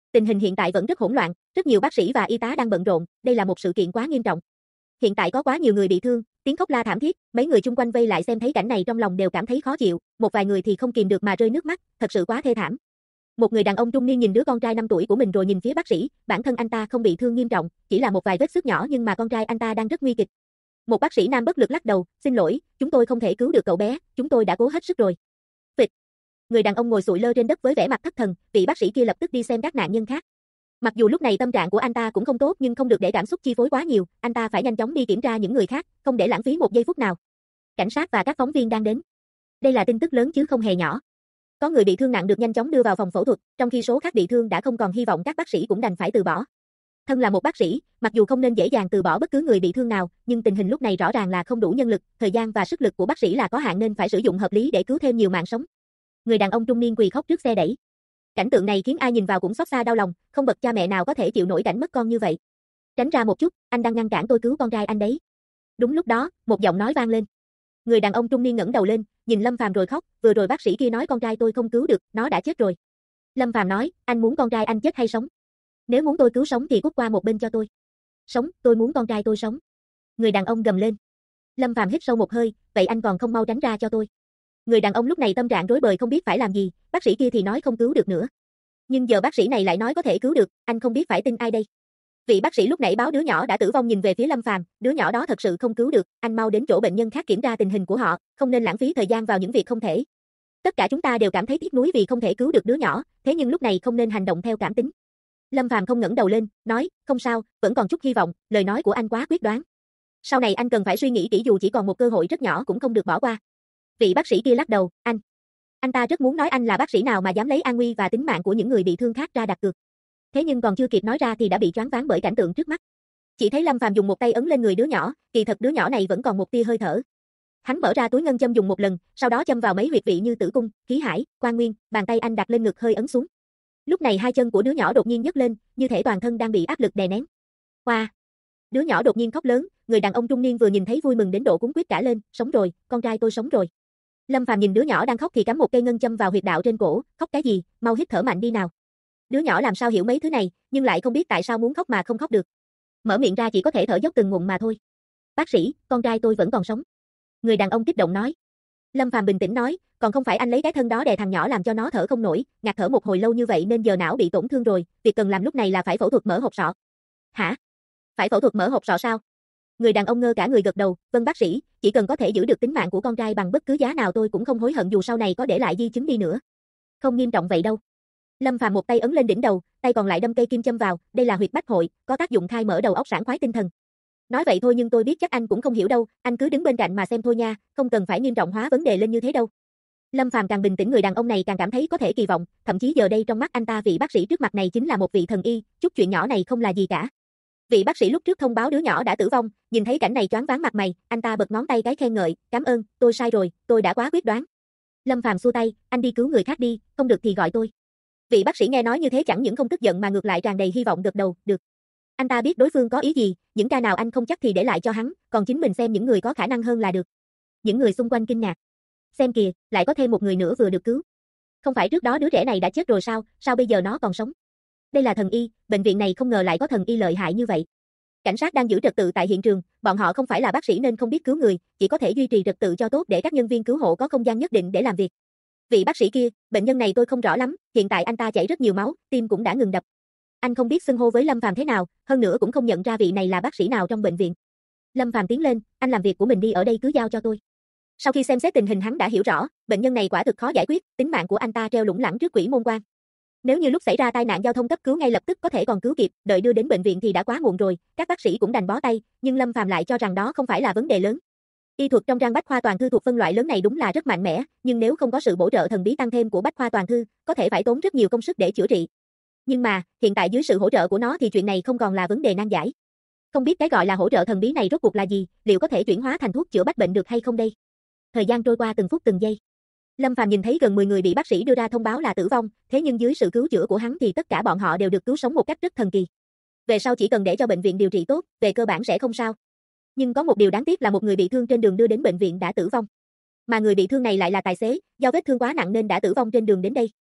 Tình hình hiện tại vẫn rất hỗn loạn, rất nhiều bác sĩ và y tá đang bận rộn, đây là một sự kiện quá nghiêm trọng. Hiện tại có quá nhiều người bị thương, tiếng khóc la thảm thiết, mấy người chung quanh vây lại xem thấy cảnh này trong lòng đều cảm thấy khó chịu, một vài người thì không kìm được mà rơi nước mắt, thật sự quá thê thảm. Một người đàn ông trung niên nhìn đứa con trai 5 tuổi của mình rồi nhìn phía bác sĩ, bản thân anh ta không bị thương nghiêm trọng, chỉ là một vài vết xước nhỏ nhưng mà con trai anh ta đang rất nguy kịch. Một bác sĩ nam bất lực lắc đầu, xin lỗi, chúng tôi không thể cứu được cậu bé, chúng tôi đã cố hết sức rồi. Phịch. Người đàn ông ngồi sụi lơ trên đất với vẻ mặt thất thần, vị bác sĩ kia lập tức đi xem các nạn nhân khác. Mặc dù lúc này tâm trạng của anh ta cũng không tốt nhưng không được để cảm xúc chi phối quá nhiều, anh ta phải nhanh chóng đi kiểm tra những người khác, không để lãng phí một giây phút nào. Cảnh sát và các phóng viên đang đến. Đây là tin tức lớn chứ không hề nhỏ. Có người bị thương nặng được nhanh chóng đưa vào phòng phẫu thuật, trong khi số khác bị thương đã không còn hy vọng, các bác sĩ cũng đành phải từ bỏ. Thân là một bác sĩ, mặc dù không nên dễ dàng từ bỏ bất cứ người bị thương nào, nhưng tình hình lúc này rõ ràng là không đủ nhân lực, thời gian và sức lực của bác sĩ là có hạn nên phải sử dụng hợp lý để cứu thêm nhiều mạng sống. Người đàn ông trung niên quỳ khóc trước xe đẩy. Cảnh tượng này khiến ai nhìn vào cũng xót xa đau lòng, không bậc cha mẹ nào có thể chịu nổi cảnh mất con như vậy. Tránh ra một chút, anh đang ngăn cản tôi cứu con trai anh đấy. Đúng lúc đó, một giọng nói vang lên. Người đàn ông trung niên ngẩng đầu lên, nhìn Lâm Phàm rồi khóc, vừa rồi bác sĩ kia nói con trai tôi không cứu được, nó đã chết rồi. Lâm Phàm nói, anh muốn con trai anh chết hay sống? Nếu muốn tôi cứu sống thì cút qua một bên cho tôi. Sống, tôi muốn con trai tôi sống. Người đàn ông gầm lên. Lâm Phàm hít sâu một hơi, vậy anh còn không mau tránh ra cho tôi. Người đàn ông lúc này tâm trạng rối bời không biết phải làm gì, bác sĩ kia thì nói không cứu được nữa. Nhưng giờ bác sĩ này lại nói có thể cứu được, anh không biết phải tin ai đây. Vị bác sĩ lúc nãy báo đứa nhỏ đã tử vong nhìn về phía Lâm Phàm, đứa nhỏ đó thật sự không cứu được, anh mau đến chỗ bệnh nhân khác kiểm tra tình hình của họ, không nên lãng phí thời gian vào những việc không thể. Tất cả chúng ta đều cảm thấy tiếc nuối vì không thể cứu được đứa nhỏ, thế nhưng lúc này không nên hành động theo cảm tính. Lâm Phàm không ngẩng đầu lên, nói, không sao, vẫn còn chút hy vọng, lời nói của anh quá quyết đoán. Sau này anh cần phải suy nghĩ kỹ, dù chỉ còn một cơ hội rất nhỏ cũng không được bỏ qua. Vị bác sĩ kia lắc đầu, anh ta rất muốn nói anh là bác sĩ nào mà dám lấy an nguy và tính mạng của những người bị thương khác ra đặt cược. Thế nhưng còn chưa kịp nói ra thì đã bị choáng váng bởi cảnh tượng trước mắt. Chỉ thấy Lâm Phàm dùng một tay ấn lên người đứa nhỏ, kỳ thật đứa nhỏ này vẫn còn một tia hơi thở. Hắn mở ra túi ngân châm dùng một lần, sau đó châm vào mấy huyệt vị như tử cung, khí hải, quan nguyên, bàn tay anh đặt lên ngực hơi ấn xuống. Lúc này hai chân của đứa nhỏ đột nhiên nhấc lên, như thể toàn thân đang bị áp lực đè nén. Hoa! Đứa nhỏ đột nhiên khóc lớn, người đàn ông trung niên vừa nhìn thấy vui mừng đến độ cuống quýt cả lên, sống rồi, con trai tôi sống rồi. Lâm Phàm nhìn đứa nhỏ đang khóc thì cắm một cây ngân châm vào huyệt đạo trên cổ, khóc cái gì, mau hít thở mạnh đi nào. Đứa nhỏ làm sao hiểu mấy thứ này, nhưng lại không biết tại sao muốn khóc mà không khóc được. Mở miệng ra chỉ có thể thở dốc từng ngụm mà thôi. Bác sĩ, con trai tôi vẫn còn sống. Người đàn ông kích động nói. Lâm Phàm bình tĩnh nói, còn không phải anh lấy cái thân đó đè thằng nhỏ làm cho nó thở không nổi, ngạt thở một hồi lâu như vậy nên giờ não bị tổn thương rồi, việc cần làm lúc này là phải phẫu thuật mở hộp sọ. Hả? Phải phẫu thuật mở hộp sọ sao? Người đàn ông ngơ cả người gật đầu, vâng bác sĩ, chỉ cần có thể giữ được tính mạng của con trai bằng bất cứ giá nào tôi cũng không hối hận dù sau này có để lại di chứng đi nữa. Không nghiêm trọng vậy đâu. Lâm Phàm một tay ấn lên đỉnh đầu, tay còn lại đâm cây kim châm vào, đây là huyệt bách hội, có tác dụng khai mở đầu óc sảng khoái tinh thần. Nói vậy thôi nhưng tôi biết chắc anh cũng không hiểu đâu, anh cứ đứng bên cạnh mà xem thôi nha, không cần phải nghiêm trọng hóa vấn đề lên như thế đâu. Lâm Phàm càng bình tĩnh người đàn ông này càng cảm thấy có thể kỳ vọng, thậm chí giờ đây trong mắt anh ta vị bác sĩ trước mặt này chính là một vị thần y, chút chuyện nhỏ này không là gì cả. Vị bác sĩ lúc trước thông báo đứa nhỏ đã tử vong, nhìn thấy cảnh này choáng váng mặt mày, anh ta bật ngón tay cái khen ngợi, cảm ơn, tôi sai rồi, tôi đã quá quyết đoán. Lâm Phàm xua tay, anh đi cứu người khác đi, không được thì gọi tôi. Vị bác sĩ nghe nói như thế chẳng những không tức giận mà ngược lại tràn đầy hy vọng gật đầu, được. Anh ta biết đối phương có ý gì, những ca nào anh không chắc thì để lại cho hắn, còn chính mình xem những người có khả năng hơn là được. Những người xung quanh kinh ngạc. Xem kìa, lại có thêm một người nữa vừa được cứu. Không phải trước đó đứa trẻ này đã chết rồi sao, sao bây giờ nó còn sống? Đây là thần y, bệnh viện này không ngờ lại có thần y lợi hại như vậy. Cảnh sát đang giữ trật tự tại hiện trường, bọn họ không phải là bác sĩ nên không biết cứu người, chỉ có thể duy trì trật tự cho tốt để các nhân viên cứu hộ có không gian nhất định để làm việc. Vị bác sĩ kia, bệnh nhân này tôi không rõ lắm, hiện tại anh ta chảy rất nhiều máu, tim cũng đã ngừng đập. Anh không biết xưng hô với Lâm Phàm thế nào, hơn nữa cũng không nhận ra vị này là bác sĩ nào trong bệnh viện. Lâm Phàm tiến lên, anh làm việc của mình đi, ở đây cứ giao cho tôi. Sau khi xem xét tình hình hắn đã hiểu rõ, bệnh nhân này quả thực khó giải quyết, tính mạng của anh ta treo lủng lẳng trước quỷ môn quan. Nếu như lúc xảy ra tai nạn giao thông cấp cứu ngay lập tức có thể còn cứu kịp, đợi đưa đến bệnh viện thì đã quá muộn rồi, các bác sĩ cũng đành bó tay, nhưng Lâm Phàm lại cho rằng đó không phải là vấn đề lớn. Y thuật trong trang Bách Khoa Toàn Thư thuộc phân loại lớn này đúng là rất mạnh mẽ, nhưng nếu không có sự bổ trợ thần bí tăng thêm của Bách Khoa Toàn Thư, có thể phải tốn rất nhiều công sức để chữa trị. Nhưng mà, hiện tại dưới sự hỗ trợ của nó thì chuyện này không còn là vấn đề nan giải. Không biết cái gọi là hỗ trợ thần bí này rốt cuộc là gì, liệu có thể chuyển hóa thành thuốc chữa bách bệnh được hay không đây? Thời gian trôi qua từng phút từng giây. Lâm Phàm nhìn thấy gần 10 người bị bác sĩ đưa ra thông báo là tử vong, thế nhưng dưới sự cứu chữa của hắn thì tất cả bọn họ đều được cứu sống một cách rất thần kỳ. Về sau chỉ cần để cho bệnh viện điều trị tốt, về cơ bản sẽ không sao. Nhưng có một điều đáng tiếc là một người bị thương trên đường đưa đến bệnh viện đã tử vong. Mà người bị thương này lại là tài xế, do vết thương quá nặng nên đã tử vong trên đường đến đây.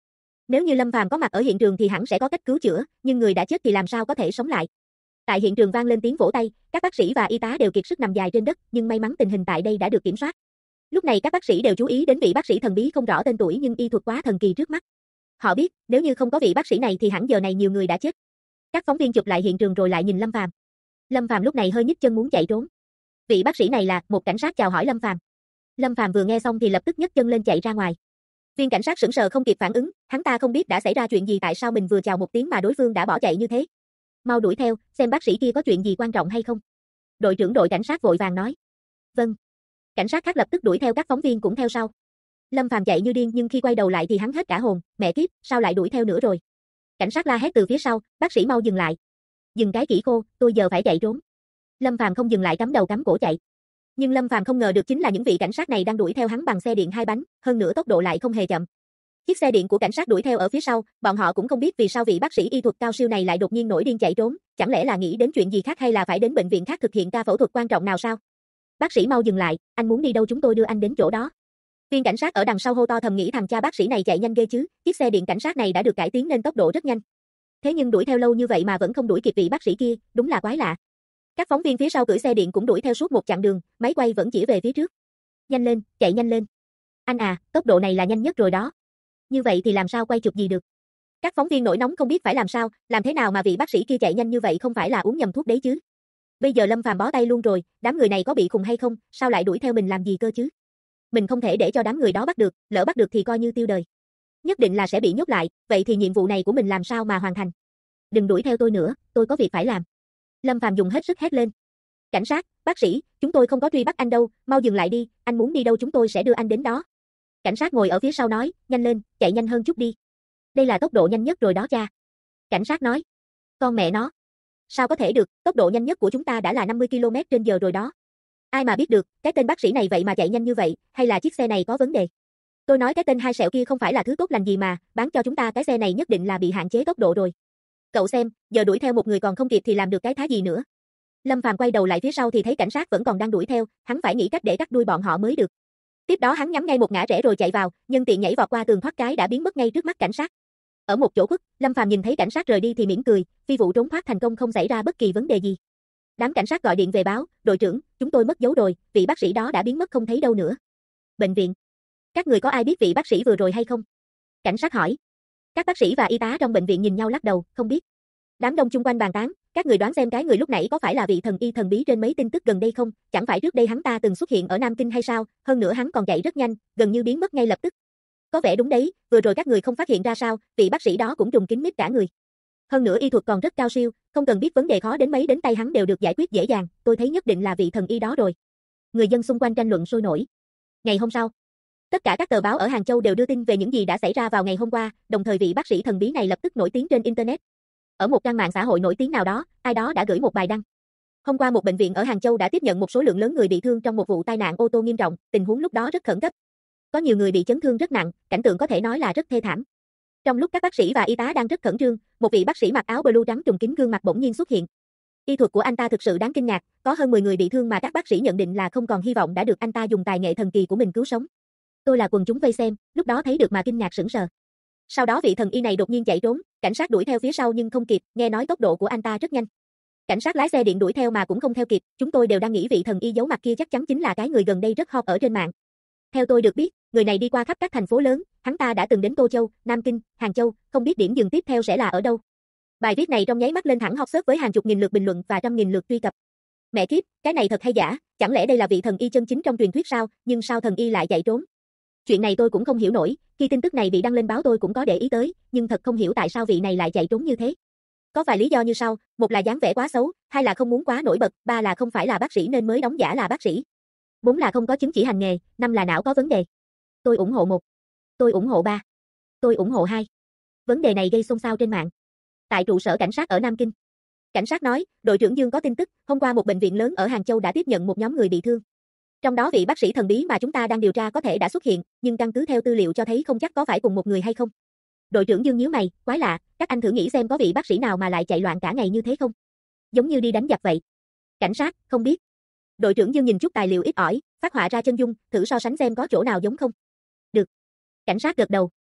Nếu như Lâm Phàm có mặt ở hiện trường thì hẳn sẽ có cách cứu chữa, nhưng người đã chết thì làm sao có thể sống lại. Tại hiện trường vang lên tiếng vỗ tay, các bác sĩ và y tá đều kiệt sức nằm dài trên đất, nhưng may mắn tình hình tại đây đã được kiểm soát. Lúc này các bác sĩ đều chú ý đến vị bác sĩ thần bí không rõ tên tuổi nhưng y thuật quá thần kỳ trước mắt. Họ biết, nếu như không có vị bác sĩ này thì hẳn giờ này nhiều người đã chết. Các phóng viên chụp lại hiện trường rồi lại nhìn Lâm Phàm. Lâm Phàm lúc này hơi nhích chân muốn chạy trốn. Vị bác sĩ này là, một cảnh sát chào hỏi Lâm Phàm. Lâm Phàm vừa nghe xong thì lập tức nhấc chân lên chạy ra ngoài. Viên cảnh sát sững sờ không kịp phản ứng, hắn ta không biết đã xảy ra chuyện gì, tại sao mình vừa chào một tiếng mà đối phương đã bỏ chạy như thế. Mau đuổi theo, xem bác sĩ kia có chuyện gì quan trọng hay không. Đội trưởng đội cảnh sát vội vàng nói. Vâng. Cảnh sát khác lập tức đuổi theo, các phóng viên cũng theo sau. Lâm Phàm chạy như điên nhưng khi quay đầu lại thì hắn hết cả hồn, mẹ kiếp, sao lại đuổi theo nữa rồi. Cảnh sát la hét từ phía sau, bác sĩ mau dừng lại. Dừng cái kỹ cô, tôi giờ phải chạy trốn. Lâm Phàm không dừng lại, cắm đầu cắm cổ chạy. Nhưng Lâm Phàm không ngờ được chính là những vị cảnh sát này đang đuổi theo hắn bằng xe điện hai bánh, hơn nữa tốc độ lại không hề chậm. Chiếc xe điện của cảnh sát đuổi theo ở phía sau, bọn họ cũng không biết vì sao vị bác sĩ y thuật cao siêu này lại đột nhiên nổi điên chạy trốn, chẳng lẽ là nghĩ đến chuyện gì khác hay là phải đến bệnh viện khác thực hiện ca phẫu thuật quan trọng nào sao? Bác sĩ mau dừng lại, anh muốn đi đâu chúng tôi đưa anh đến chỗ đó. Viên cảnh sát ở đằng sau hô to thầm nghĩ thằng cha bác sĩ này chạy nhanh ghê chứ, chiếc xe điện cảnh sát này đã được cải tiến nên tốc độ rất nhanh. Thế nhưng đuổi theo lâu như vậy mà vẫn không đuổi kịp vị bác sĩ kia, đúng là quái lạ. Các phóng viên phía sau cưỡi xe điện cũng đuổi theo suốt một chặng đường, máy quay vẫn chỉ về phía trước. Nhanh lên, chạy nhanh lên. Anh à, tốc độ này là nhanh nhất rồi đó. Như vậy thì làm sao quay chụp gì được. Các phóng viên nổi nóng không biết phải làm thế nào mà vị bác sĩ kia chạy nhanh như vậy, không phải là uống nhầm thuốc đấy chứ. Bây giờ Lâm Phàm bó tay luôn rồi, đám người này có bị khùng hay không, sao lại đuổi theo mình làm gì cơ chứ? Mình không thể để cho đám người đó bắt được, lỡ bắt được thì coi như tiêu đời. Nhất định là sẽ bị nhốt lại, vậy thì nhiệm vụ này của mình làm sao mà hoàn thành? Đừng đuổi theo tôi nữa, tôi có việc phải làm. Lâm Phàm dùng hết sức hét lên. Cảnh sát, bác sĩ, chúng tôi không có truy bắt anh đâu, mau dừng lại đi, anh muốn đi đâu chúng tôi sẽ đưa anh đến đó. Cảnh sát ngồi ở phía sau nói, nhanh lên, chạy nhanh hơn chút đi. Đây là tốc độ nhanh nhất rồi đó cha. Cảnh sát nói. Con mẹ nó. Sao có thể được, tốc độ nhanh nhất của chúng ta đã là 50 km/h rồi đó. Ai mà biết được, cái tên bác sĩ này vậy mà chạy nhanh như vậy, hay là chiếc xe này có vấn đề. Tôi nói cái tên hai sẹo kia không phải là thứ tốt lành gì mà, bán cho chúng ta cái xe này nhất định là bị hạn chế tốc độ rồi. Cậu xem, giờ đuổi theo một người còn không kịp thì làm được cái thá gì nữa. Lâm Phàm quay đầu lại phía sau thì thấy cảnh sát vẫn còn đang đuổi theo, hắn phải nghĩ cách để cắt đuôi bọn họ mới được. Tiếp đó hắn nhắm ngay một ngã rẽ rồi chạy vào, nhân tiện nhảy vọt qua tường thoát cái đã biến mất ngay trước mắt cảnh sát. Ở một chỗ khuất, Lâm Phàm nhìn thấy cảnh sát rời đi thì mỉm cười, phi vụ trốn thoát thành công, không xảy ra bất kỳ vấn đề gì. Đám cảnh sát gọi điện về báo, đội trưởng, chúng tôi mất dấu rồi, vị bác sĩ đó đã biến mất không thấy đâu nữa. Bệnh viện. Các người có ai biết vị bác sĩ vừa rồi hay không? Cảnh sát hỏi. Các bác sĩ và y tá trong bệnh viện nhìn nhau lắc đầu, không biết. Đám đông chung quanh bàn tán, các người đoán xem cái người lúc nãy có phải là vị thần y thần bí trên mấy tin tức gần đây không? Chẳng phải trước đây hắn ta từng xuất hiện ở Nam Kinh hay sao? Hơn nữa hắn còn chạy rất nhanh, gần như biến mất ngay lập tức. Có vẻ đúng đấy, vừa rồi các người không phát hiện ra sao, vị bác sĩ đó cũng trùng kín mít cả người. Hơn nữa y thuật còn rất cao siêu, không cần biết vấn đề khó đến mấy đến tay hắn đều được giải quyết dễ dàng, tôi thấy nhất định là vị thần y đó rồi. Người dân xung quanh tranh luận sôi nổi. Ngày hôm sau, tất cả các tờ báo ở Hàng Châu đều đưa tin về những gì đã xảy ra vào ngày hôm qua, đồng thời vị bác sĩ thần bí này lập tức nổi tiếng trên internet. Ở một trang mạng xã hội nổi tiếng nào đó, ai đó đã gửi một bài đăng. Hôm qua một bệnh viện ở Hàng Châu đã tiếp nhận một số lượng lớn người bị thương trong một vụ tai nạn ô tô nghiêm trọng, tình huống lúc đó rất khẩn cấp. Có nhiều người bị chấn thương rất nặng, cảnh tượng có thể nói là rất thê thảm. Trong lúc các bác sĩ và y tá đang rất khẩn trương, một vị bác sĩ mặc áo blue trắng trùm kín gương mặt bỗng nhiên xuất hiện. Y thuật của anh ta thực sự đáng kinh ngạc, có hơn 10 người bị thương mà các bác sĩ nhận định là không còn hy vọng đã được anh ta dùng tài nghệ thần kỳ của mình cứu sống. Tôi là quần chúng vây xem, lúc đó thấy được mà kinh ngạc sững sờ. Sau đó vị thần y này đột nhiên chạy trốn, cảnh sát đuổi theo phía sau nhưng không kịp, nghe nói tốc độ của anh ta rất nhanh. Cảnh sát lái xe điện đuổi theo mà cũng không theo kịp, chúng tôi đều đang nghĩ vị thần y giấu mặt kia chắc chắn chính là cái người gần đây rất hot ở trên mạng. Theo tôi được biết, người này đi qua khắp các thành phố lớn, hắn ta đã từng đến Tô Châu, Nam Kinh, Hàng Châu, không biết điểm dừng tiếp theo sẽ là ở đâu. Bài viết này trong nháy mắt lên thẳng hot search với hàng chục nghìn lượt bình luận và trăm nghìn lượt truy cập. Mẹ kiếp, cái này thật hay giả, chẳng lẽ đây là vị thần y chân chính trong truyền thuyết sao, nhưng sao thần y lại chạy trốn? Chuyện này tôi cũng không hiểu nổi, khi tin tức này bị đăng lên báo tôi cũng có để ý tới, nhưng thật không hiểu tại sao vị này lại chạy trốn như thế. Có vài lý do như sau, một là dáng vẻ quá xấu, hai là không muốn quá nổi bật, ba là không phải là bác sĩ nên mới đóng giả là bác sĩ. 4 là không có chứng chỉ hành nghề, 5 là não có vấn đề. Tôi ủng hộ 1. Tôi ủng hộ 3. Tôi ủng hộ 2. Vấn đề này gây xôn xao trên mạng. Tại trụ sở cảnh sát ở Nam Kinh, cảnh sát nói, đội trưởng Dương có tin tức, hôm qua một bệnh viện lớn ở Hàng Châu đã tiếp nhận một nhóm người bị thương. Trong đó vị bác sĩ thần bí mà chúng ta đang điều tra có thể đã xuất hiện, nhưng căn cứ theo tư liệu cho thấy không chắc có phải cùng một người hay không. Đội trưởng Dương nhíu mày, quái lạ, các anh thử nghĩ xem có vị bác sĩ nào mà lại chạy loạn cả ngày như thế không? Giống như đi đánh giặc vậy. Cảnh sát, không biết. Đội trưởng Dương nhìn chút tài liệu ít ỏi, phát họa ra chân dung, thử so sánh xem có chỗ nào giống không. Được. Cảnh sát gật đầu.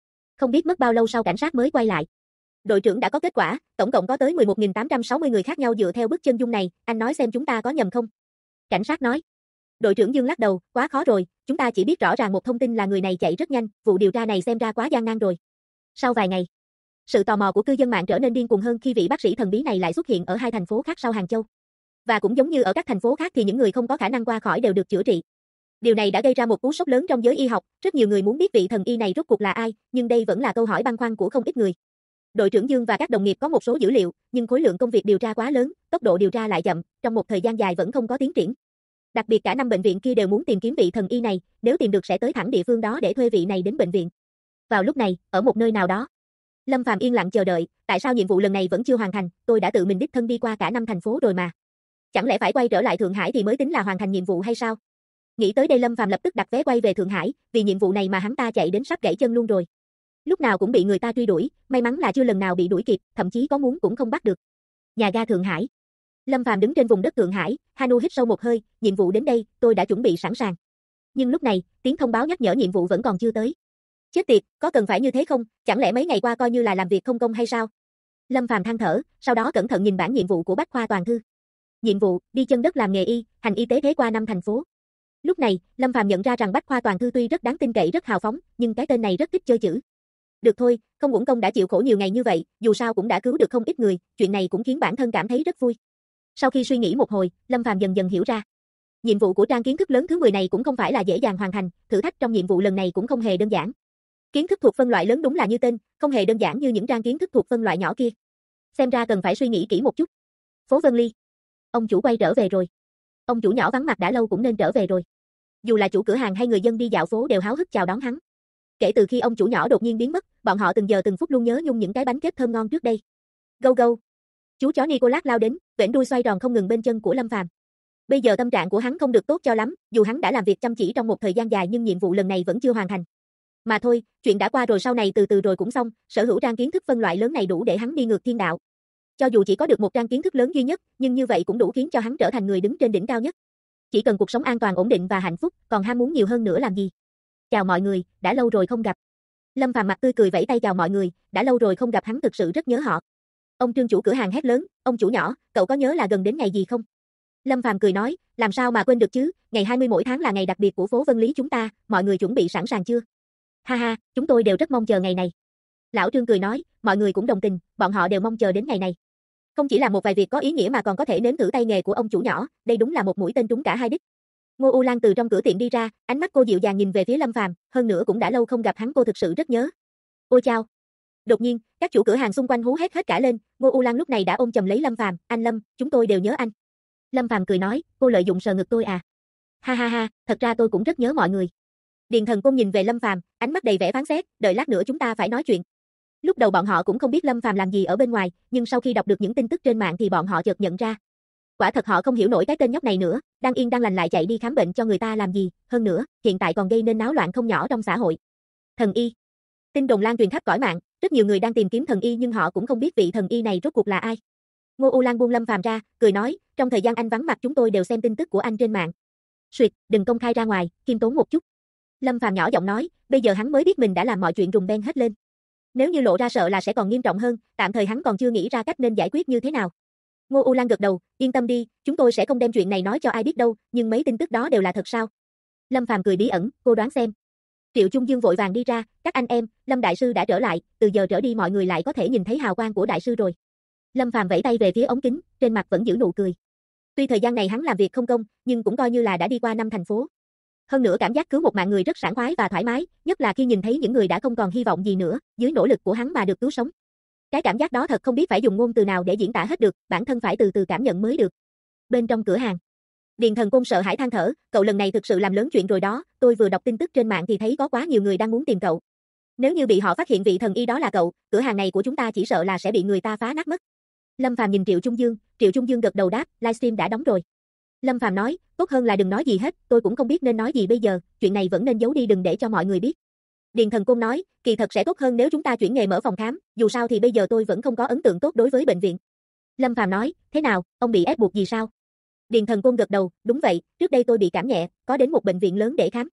Không biết mất bao lâu sau cảnh sát mới quay lại. Đội trưởng đã có kết quả, tổng cộng có tới 11.860 người khác nhau dựa theo bức chân dung này, anh nói xem chúng ta có nhầm không? Cảnh sát nói. Đội trưởng Dương lắc đầu, quá khó rồi, chúng ta chỉ biết rõ ràng một thông tin là người này chạy rất nhanh, vụ điều tra này xem ra quá gian nan rồi. Sau vài ngày, sự tò mò của cư dân mạng trở nên điên cuồng hơn khi vị bác sĩ thần bí này lại xuất hiện ở hai thành phố khác sau Hàng Châu. Và cũng giống như ở các thành phố khác thì những người không có khả năng qua khỏi đều được chữa trị. Điều này đã gây ra một cú sốc lớn trong giới y học, rất nhiều người muốn biết vị thần y này rốt cuộc là ai, nhưng đây vẫn là câu hỏi băn khoăn của không ít người. Đội trưởng Dương và các đồng nghiệp có một số dữ liệu, nhưng khối lượng công việc điều tra quá lớn, tốc độ điều tra lại chậm, trong một thời gian dài vẫn không có tiến triển. Đặc biệt cả năm bệnh viện kia đều muốn tìm kiếm vị thần y này, nếu tìm được sẽ tới thẳng địa phương đó để thuê vị này đến bệnh viện. Vào lúc này, ở một nơi nào đó, Lâm Phàm yên lặng chờ đợi, tại sao nhiệm vụ lần này vẫn chưa hoàn thành, tôi đã tự mình đích thân đi qua cả 5 thành phố rồi mà. Chẳng lẽ phải quay trở lại Thượng Hải thì mới tính là hoàn thành nhiệm vụ hay sao? Nghĩ tới đây Lâm Phàm lập tức đặt vé quay về Thượng Hải, vì nhiệm vụ này mà hắn ta chạy đến sắp gãy chân luôn rồi. Lúc nào cũng bị người ta truy đuổi, may mắn là chưa lần nào bị đuổi kịp, thậm chí có muốn cũng không bắt được. Nhà ga Thượng Hải. Lâm Phàm đứng trên vùng đất Thượng Hải, Hanu hít sâu một hơi, nhiệm vụ đến đây, tôi đã chuẩn bị sẵn sàng. Nhưng lúc này, tiếng thông báo nhắc nhở nhiệm vụ vẫn còn chưa tới. Chết tiệt, có cần phải như thế không, chẳng lẽ mấy ngày qua coi như là làm việc không công hay sao? Lâm Phàm than thở, sau đó cẩn thận nhìn bản nhiệm vụ của Bách Khoa Toàn Thư. Nhiệm vụ, đi chân đất làm nghề y, hành y tế thế qua 5 thành phố. Lúc này, Lâm Phàm nhận ra rằng Bách Khoa Toàn Thư tuy rất đáng tin cậy rất hào phóng, nhưng cái tên này rất thích chơi chữ. Được thôi, không uổng công đã chịu khổ nhiều ngày như vậy, dù sao cũng đã cứu được không ít người, chuyện này cũng khiến bản thân cảm thấy rất vui. Sau khi suy nghĩ một hồi, Lâm Phàm dần dần hiểu ra. Nhiệm vụ của trang kiến thức lớn thứ 10 này cũng không phải là dễ dàng hoàn thành, thử thách trong nhiệm vụ lần này cũng không hề đơn giản. Kiến thức thuộc phân loại lớn đúng là như tên, không hề đơn giản như những trang kiến thức thuộc phân loại nhỏ kia. Xem ra cần phải suy nghĩ kỹ một chút. Phố Vân Ly. Ông chủ quay trở về rồi. Ông chủ nhỏ vắng mặt đã lâu cũng nên trở về rồi. Dù là chủ cửa hàng hay người dân đi dạo phố đều háo hức chào đón hắn. Kể từ khi ông chủ nhỏ đột nhiên biến mất, bọn họ từng giờ từng phút luôn nhớ nhung những cái bánh kếp thơm ngon trước đây. Go go. Chú chó Nicolas lao đến, vểnh đuôi xoay tròn không ngừng bên chân của Lâm Phàm. Bây giờ tâm trạng của hắn không được tốt cho lắm, dù hắn đã làm việc chăm chỉ trong một thời gian dài nhưng nhiệm vụ lần này vẫn chưa hoàn thành. Mà thôi, chuyện đã qua rồi sau này từ từ rồi cũng xong, sở hữu trang kiến thức phân loại lớn này đủ để hắn đi ngược thiên đạo. Cho dù chỉ có được một trang kiến thức lớn duy nhất, nhưng như vậy cũng đủ khiến cho hắn trở thành người đứng trên đỉnh cao nhất. Chỉ cần cuộc sống an toàn ổn định và hạnh phúc, còn ham muốn nhiều hơn nữa làm gì? Chào mọi người, đã lâu rồi không gặp. Lâm Phàm mặt tươi cười vẫy tay chào mọi người, đã lâu rồi không gặp hắn thực sự rất nhớ họ. Ông Trương chủ cửa hàng hét lớn, ông chủ nhỏ, cậu có nhớ là gần đến ngày gì không? Lâm Phàm cười nói, làm sao mà quên được chứ, ngày 20 mỗi tháng là ngày đặc biệt của phố Vân Lý chúng ta, mọi người chuẩn bị sẵn sàng chưa? Ha ha, chúng tôi đều rất mong chờ ngày này. Lão Trương cười nói, mọi người cũng đồng tình, bọn họ đều mong chờ đến ngày này. Không chỉ là một vài việc có ý nghĩa mà còn có thể nếm thử tay nghề của ông chủ nhỏ, đây đúng là một mũi tên trúng cả hai đích. Ngô U Lan từ trong cửa tiệm đi ra, ánh mắt cô dịu dàng nhìn về phía Lâm Phàm, hơn nữa cũng đã lâu không gặp hắn cô thực sự rất nhớ. Ôi chao. Đột nhiên, các chủ cửa hàng xung quanh hú hét hết cả lên, Ngô U Lan lúc này đã ôm chầm lấy Lâm Phàm, anh Lâm, chúng tôi đều nhớ anh. Lâm Phàm cười nói, cô lợi dụng sờ ngực tôi à? Ha ha ha, thật ra tôi cũng rất nhớ mọi người. Điền Thần Côn nhìn về Lâm Phàm, ánh mắt đầy vẻ phán xét, đợi lát nữa chúng ta phải nói chuyện. Lúc đầu bọn họ cũng không biết Lâm Phàm làm gì ở bên ngoài, nhưng sau khi đọc được những tin tức trên mạng thì bọn họ chợt nhận ra. Quả thật họ không hiểu nổi cái tên nhóc này nữa, đang yên đang lành lại chạy đi khám bệnh cho người ta làm gì, hơn nữa, hiện tại còn gây nên náo loạn không nhỏ trong xã hội. Thần y. Tin đồn lan truyền khắp cõi mạng, rất nhiều người đang tìm kiếm thần y nhưng họ cũng không biết vị thần y này rốt cuộc là ai. Ngô U Lan buông Lâm Phàm ra, cười nói, trong thời gian anh vắng mặt chúng tôi đều xem tin tức của anh trên mạng. Suyệt, đừng công khai ra ngoài, khiêm tốn một chút. Lâm Phàm nhỏ giọng nói, bây giờ hắn mới biết mình đã làm mọi chuyện rùng beng hết lên. Nếu như lộ ra sợ là sẽ còn nghiêm trọng hơn, tạm thời hắn còn chưa nghĩ ra cách nên giải quyết như thế nào. Ngô U Lan gật đầu, yên tâm đi, chúng tôi sẽ không đem chuyện này nói cho ai biết đâu, nhưng mấy tin tức đó đều là thật sao? Lâm Phàm cười bí ẩn, cô đoán xem. Triệu Trung Dương vội vàng đi ra, các anh em, Lâm đại sư đã trở lại, từ giờ trở đi mọi người lại có thể nhìn thấy hào quang của đại sư rồi. Lâm Phàm vẫy tay về phía ống kính, trên mặt vẫn giữ nụ cười. Tuy thời gian này hắn làm việc không công, nhưng cũng coi như là đã đi qua 5 thành phố. Hơn nữa cảm giác cứu một mạng người rất sảng khoái và thoải mái, nhất là khi nhìn thấy những người đã không còn hy vọng gì nữa, dưới nỗ lực của hắn mà được cứu sống. Cái cảm giác đó thật không biết phải dùng ngôn từ nào để diễn tả hết được, bản thân phải từ từ cảm nhận mới được. Bên trong cửa hàng, Điền Thần Côn sợ hãi than thở, cậu lần này thực sự làm lớn chuyện rồi đó, tôi vừa đọc tin tức trên mạng thì thấy có quá nhiều người đang muốn tìm cậu. Nếu như bị họ phát hiện vị thần y đó là cậu, cửa hàng này của chúng ta chỉ sợ là sẽ bị người ta phá nát mất. Lâm Phàm nhìn Triệu Trung Dương gật đầu đáp, livestream đã đóng rồi. Lâm Phàm nói, tốt hơn là đừng nói gì hết, tôi cũng không biết nên nói gì bây giờ, chuyện này vẫn nên giấu đi đừng để cho mọi người biết. Điền Thần Côn nói, kỳ thật sẽ tốt hơn nếu chúng ta chuyển nghề mở phòng khám, dù sao thì bây giờ tôi vẫn không có ấn tượng tốt đối với bệnh viện. Lâm Phàm nói, thế nào, ông bị ép buộc gì sao? Điền Thần Côn gật đầu, đúng vậy, trước đây tôi bị cảm nhẹ, có đến một bệnh viện lớn để khám.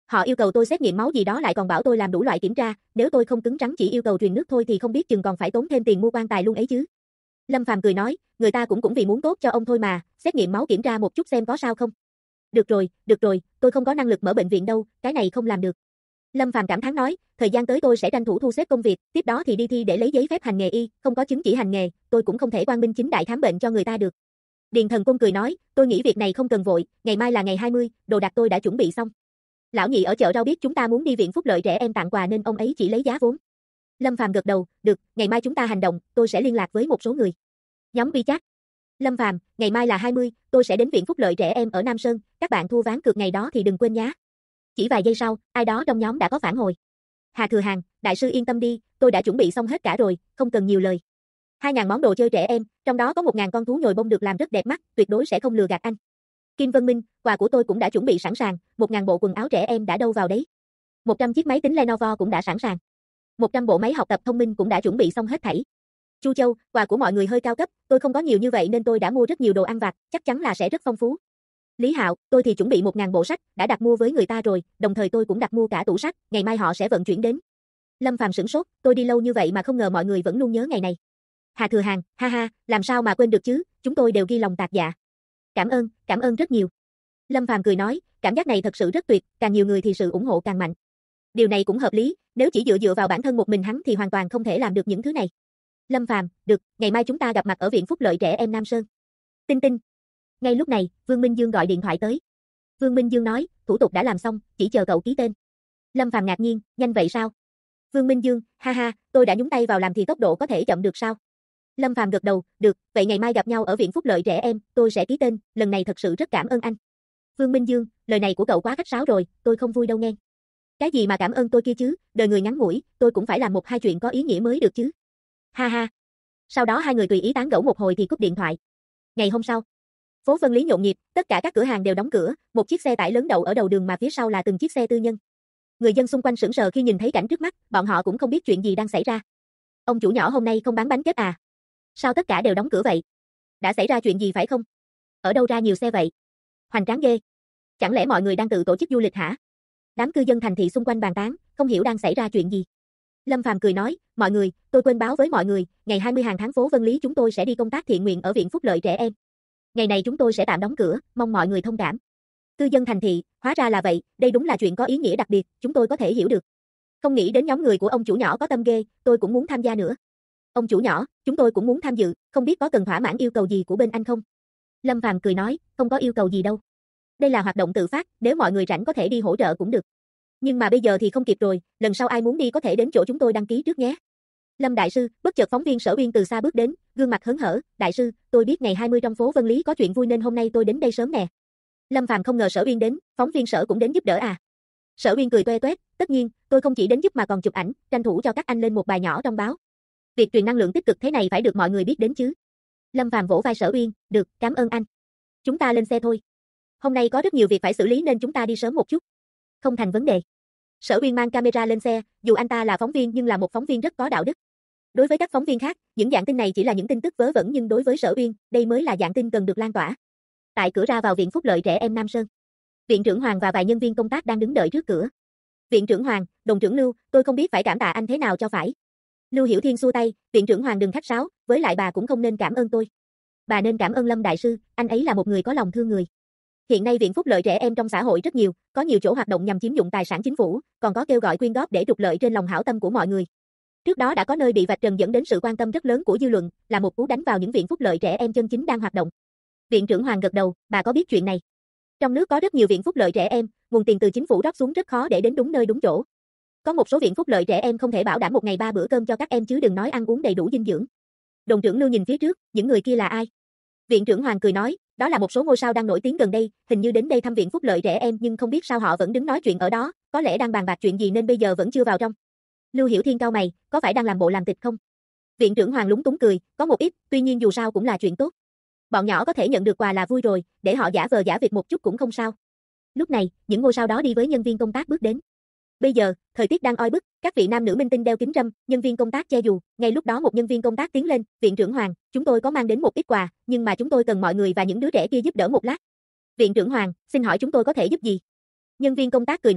Họ yêu cầu tôi xét nghiệm máu gì đó lại còn bảo tôi làm đủ loại kiểm tra, nếu tôi không cứng rắn chỉ yêu cầu truyền nước thôi thì không biết chừng còn phải tốn thêm tiền mua quan tài luôn ấy chứ. Lâm Phàm cười nói, người ta cũng vì muốn tốt cho ông thôi mà, xét nghiệm máu kiểm tra một chút xem có sao không. Được rồi, tôi không có năng lực mở bệnh viện đâu, cái này không làm được. Lâm Phàm cảm thán nói, thời gian tới tôi sẽ tranh thủ thu xếp công việc, tiếp đó thì đi thi để lấy giấy phép hành nghề y, không có chứng chỉ hành nghề, tôi cũng không thể quang minh chính đại khám bệnh cho người ta được. Điền Thần Công cười nói, tôi nghĩ việc này không cần vội, ngày mai là ngày 20, đồ đạc tôi đã chuẩn bị xong. Lão nhị ở chợ rau biết chúng ta muốn đi viện phúc lợi trẻ em tặng quà nên ông ấy chỉ lấy giá vốn. Lâm Phàm gật đầu, được, ngày mai chúng ta hành động, tôi sẽ liên lạc với một số người. Nhóm WeChat. Lâm Phàm, ngày mai là 20, tôi sẽ đến viện phúc lợi trẻ em ở Nam Sơn, các bạn thu ván cược ngày đó thì đừng quên nhé. Chỉ vài giây sau, ai đó trong nhóm đã có phản hồi. Hà Thừa Hàng, đại sư yên tâm đi, tôi đã chuẩn bị xong hết cả rồi, không cần nhiều lời. 2.000 món đồ chơi trẻ em, trong đó có 1.000 con thú nhồi bông được làm rất đẹp mắt, tuyệt đối sẽ không lừa gạt anh. Kim Vân Minh, quà của tôi cũng đã chuẩn bị sẵn sàng, 1.000 bộ quần áo trẻ em đã đâu vào đấy. 100 chiếc máy tính Lenovo cũng đã sẵn sàng. 100 bộ máy học tập thông minh cũng đã chuẩn bị xong hết thảy. Chu Châu, quà của mọi người hơi cao cấp, tôi không có nhiều như vậy nên tôi đã mua rất nhiều đồ ăn vặt, chắc chắn là sẽ rất phong phú. Lý Hạo, tôi thì chuẩn bị 1.000 bộ sách, đã đặt mua với người ta rồi, đồng thời tôi cũng đặt mua cả tủ sách, ngày mai họ sẽ vận chuyển đến. Lâm Phàm sửng sốt, tôi đi lâu như vậy mà không ngờ mọi người vẫn luôn nhớ ngày này. Hà Thừa Hàng, ha ha, làm sao mà quên được chứ, chúng tôi đều ghi lòng tạc dạ. Cảm ơn rất nhiều. Lâm Phàm cười nói, cảm giác này thật sự rất tuyệt, càng nhiều người thì sự ủng hộ càng mạnh. Điều này cũng hợp lý, nếu chỉ dựa vào bản thân một mình hắn thì hoàn toàn không thể làm được những thứ này. Lâm Phàm, được, ngày mai chúng ta gặp mặt ở viện phúc lợi trẻ em Nam Sơn. Tinh tinh. Ngay lúc này, Vương Minh Dương gọi điện thoại tới. Vương Minh Dương nói, thủ tục đã làm xong, chỉ chờ cậu ký tên. Lâm Phàm ngạc nhiên, nhanh vậy sao? Vương Minh Dương, ha ha, tôi đã nhúng tay vào làm thì tốc độ có thể chậm được sao? Lâm Phàm gật đầu, được, vậy ngày mai gặp nhau ở viện phúc lợi trẻ em, tôi sẽ ký tên, lần này thật sự rất cảm ơn anh. Vương Minh Dương, lời này của cậu quá khách sáo rồi, tôi không vui đâu nghe. Cái gì mà cảm ơn tôi kia chứ, đời người ngắn ngủi, tôi cũng phải làm một hai chuyện có ý nghĩa mới được chứ. Ha ha. Sau đó hai người tùy ý tán gẫu một hồi thì cúp điện thoại. Ngày hôm sau, phố Vân Lý nhộn nhịp, tất cả các cửa hàng đều đóng cửa, một chiếc xe tải lớn đậu ở đầu đường mà phía sau là từng chiếc xe tư nhân. Người dân xung quanh sững sờ khi nhìn thấy cảnh trước mắt, bọn họ cũng không biết chuyện gì đang xảy ra. Ông chủ nhỏ hôm nay không bán bánh kếp à? Sao tất cả đều đóng cửa vậy? Đã xảy ra chuyện gì phải không? Ở đâu ra nhiều xe vậy? Hoành tráng ghê. Chẳng lẽ mọi người đang tự tổ chức du lịch hả? Đám cư dân thành thị xung quanh bàn tán, không hiểu đang xảy ra chuyện gì. Lâm Phàm cười nói, mọi người, tôi quên báo với mọi người, ngày 20 hàng tháng phố Vân Lý chúng tôi sẽ đi công tác thiện nguyện ở viện phúc lợi trẻ em. Ngày này chúng tôi sẽ tạm đóng cửa, mong mọi người thông cảm. Cư dân thành thị, hóa ra là vậy, đây đúng là chuyện có ý nghĩa đặc biệt, chúng tôi có thể hiểu được. Không nghĩ đến nhóm người của ông chủ nhỏ có tâm ghê, tôi cũng muốn tham gia nữa. Ông chủ nhỏ, chúng tôi cũng muốn tham dự, không biết có cần thỏa mãn yêu cầu gì của bên anh không? Lâm Phàm cười nói, không có yêu cầu gì đâu. Đây là hoạt động tự phát, nếu mọi người rảnh có thể đi hỗ trợ cũng được. Nhưng mà bây giờ thì không kịp rồi, lần sau ai muốn đi có thể đến chỗ chúng tôi đăng ký trước nhé. Lâm đại sư, bất chợt phóng viên Sở Uyên từ xa bước đến, gương mặt hớn hở, đại sư, tôi biết ngày 20 trong phố Vân Lý có chuyện vui nên hôm nay tôi đến đây sớm nè. Lâm Phàm không ngờ Sở Uyên đến, phóng viên Sở cũng đến giúp đỡ à. Sở Uyên cười toe toét, tất nhiên, tôi không chỉ đến giúp mà còn chụp ảnh, tranh thủ cho các anh lên một bài nhỏ trong báo. Việc truyền năng lượng tích cực thế này phải được mọi người biết đến chứ. Lâm Phàm vỗ vai Sở Uyên, được, cảm ơn anh. Chúng ta lên xe thôi. Hôm nay có rất nhiều việc phải xử lý nên chúng ta đi sớm một chút. Không thành vấn đề. Sở Uyên mang camera lên xe, dù anh ta là phóng viên nhưng là một phóng viên rất có đạo đức. Đối với các phóng viên khác, những dạng tin này chỉ là những tin tức vớ vẩn nhưng đối với Sở Uyên, đây mới là dạng tin cần được lan tỏa. Tại cửa ra vào viện phúc lợi trẻ em Nam Sơn, viện trưởng Hoàng và vài nhân viên công tác đang đứng đợi trước cửa. Viện trưởng Hoàng, đồng trưởng Lưu, tôi không biết phải cảm tạ anh thế nào cho phải. Lưu Hiểu Thiên xua tay, viện trưởng Hoàng đừng khách sáo, với lại bà cũng không nên cảm ơn tôi. Bà nên cảm ơn Lâm đại sư, anh ấy là một người có lòng thương người. Hiện nay viện phúc lợi trẻ em trong xã hội rất nhiều, có nhiều chỗ hoạt động nhằm chiếm dụng tài sản chính phủ, còn có kêu gọi quyên góp để trục lợi trên lòng hảo tâm của mọi người. Trước đó đã có nơi bị vạch trần dẫn đến sự quan tâm rất lớn của dư luận, là một cú đánh vào những viện phúc lợi trẻ em chân chính đang hoạt động. Viện trưởng Hoàng gật đầu, bà có biết chuyện này. Trong nước có rất nhiều viện phúc lợi trẻ em, nguồn tiền từ chính phủ rót xuống rất khó để đến đúng nơi đúng chỗ. Có một số viện phúc lợi trẻ em không thể bảo đảm một ngày 3 bữa cơm cho các em chứ đừng nói ăn uống đầy đủ dinh dưỡng. Đồng trưởng Lưu nhìn phía trước, những người kia là ai? Viện trưởng Hoàng cười nói, đó là một số ngôi sao đang nổi tiếng gần đây, hình như đến đây thăm viện phúc lợi trẻ em nhưng không biết sao họ vẫn đứng nói chuyện ở đó, có lẽ đang bàn bạc chuyện gì nên bây giờ vẫn chưa vào trong. Lưu Hiểu Thiên cau mày, có phải đang làm bộ làm tịch không? Viện trưởng Hoàng lúng túng cười, có một ít, tuy nhiên dù sao cũng là chuyện tốt. Bọn nhỏ có thể nhận được quà là vui rồi, để họ giả vờ giả vịt một chút cũng không sao. Lúc này, những ngôi sao đó đi với nhân viên công tác bước đến. Bây giờ, thời tiết đang oi bức, các vị nam nữ minh tinh đeo kính râm, nhân viên công tác che dù, ngay lúc đó một nhân viên công tác tiến lên, viện trưởng Hoàng, chúng tôi có mang đến một ít quà, nhưng mà chúng tôi cần mọi người và những đứa trẻ kia giúp đỡ một lát. Viện trưởng Hoàng, xin hỏi chúng tôi có thể giúp gì? Nhân viên công tác cười nói,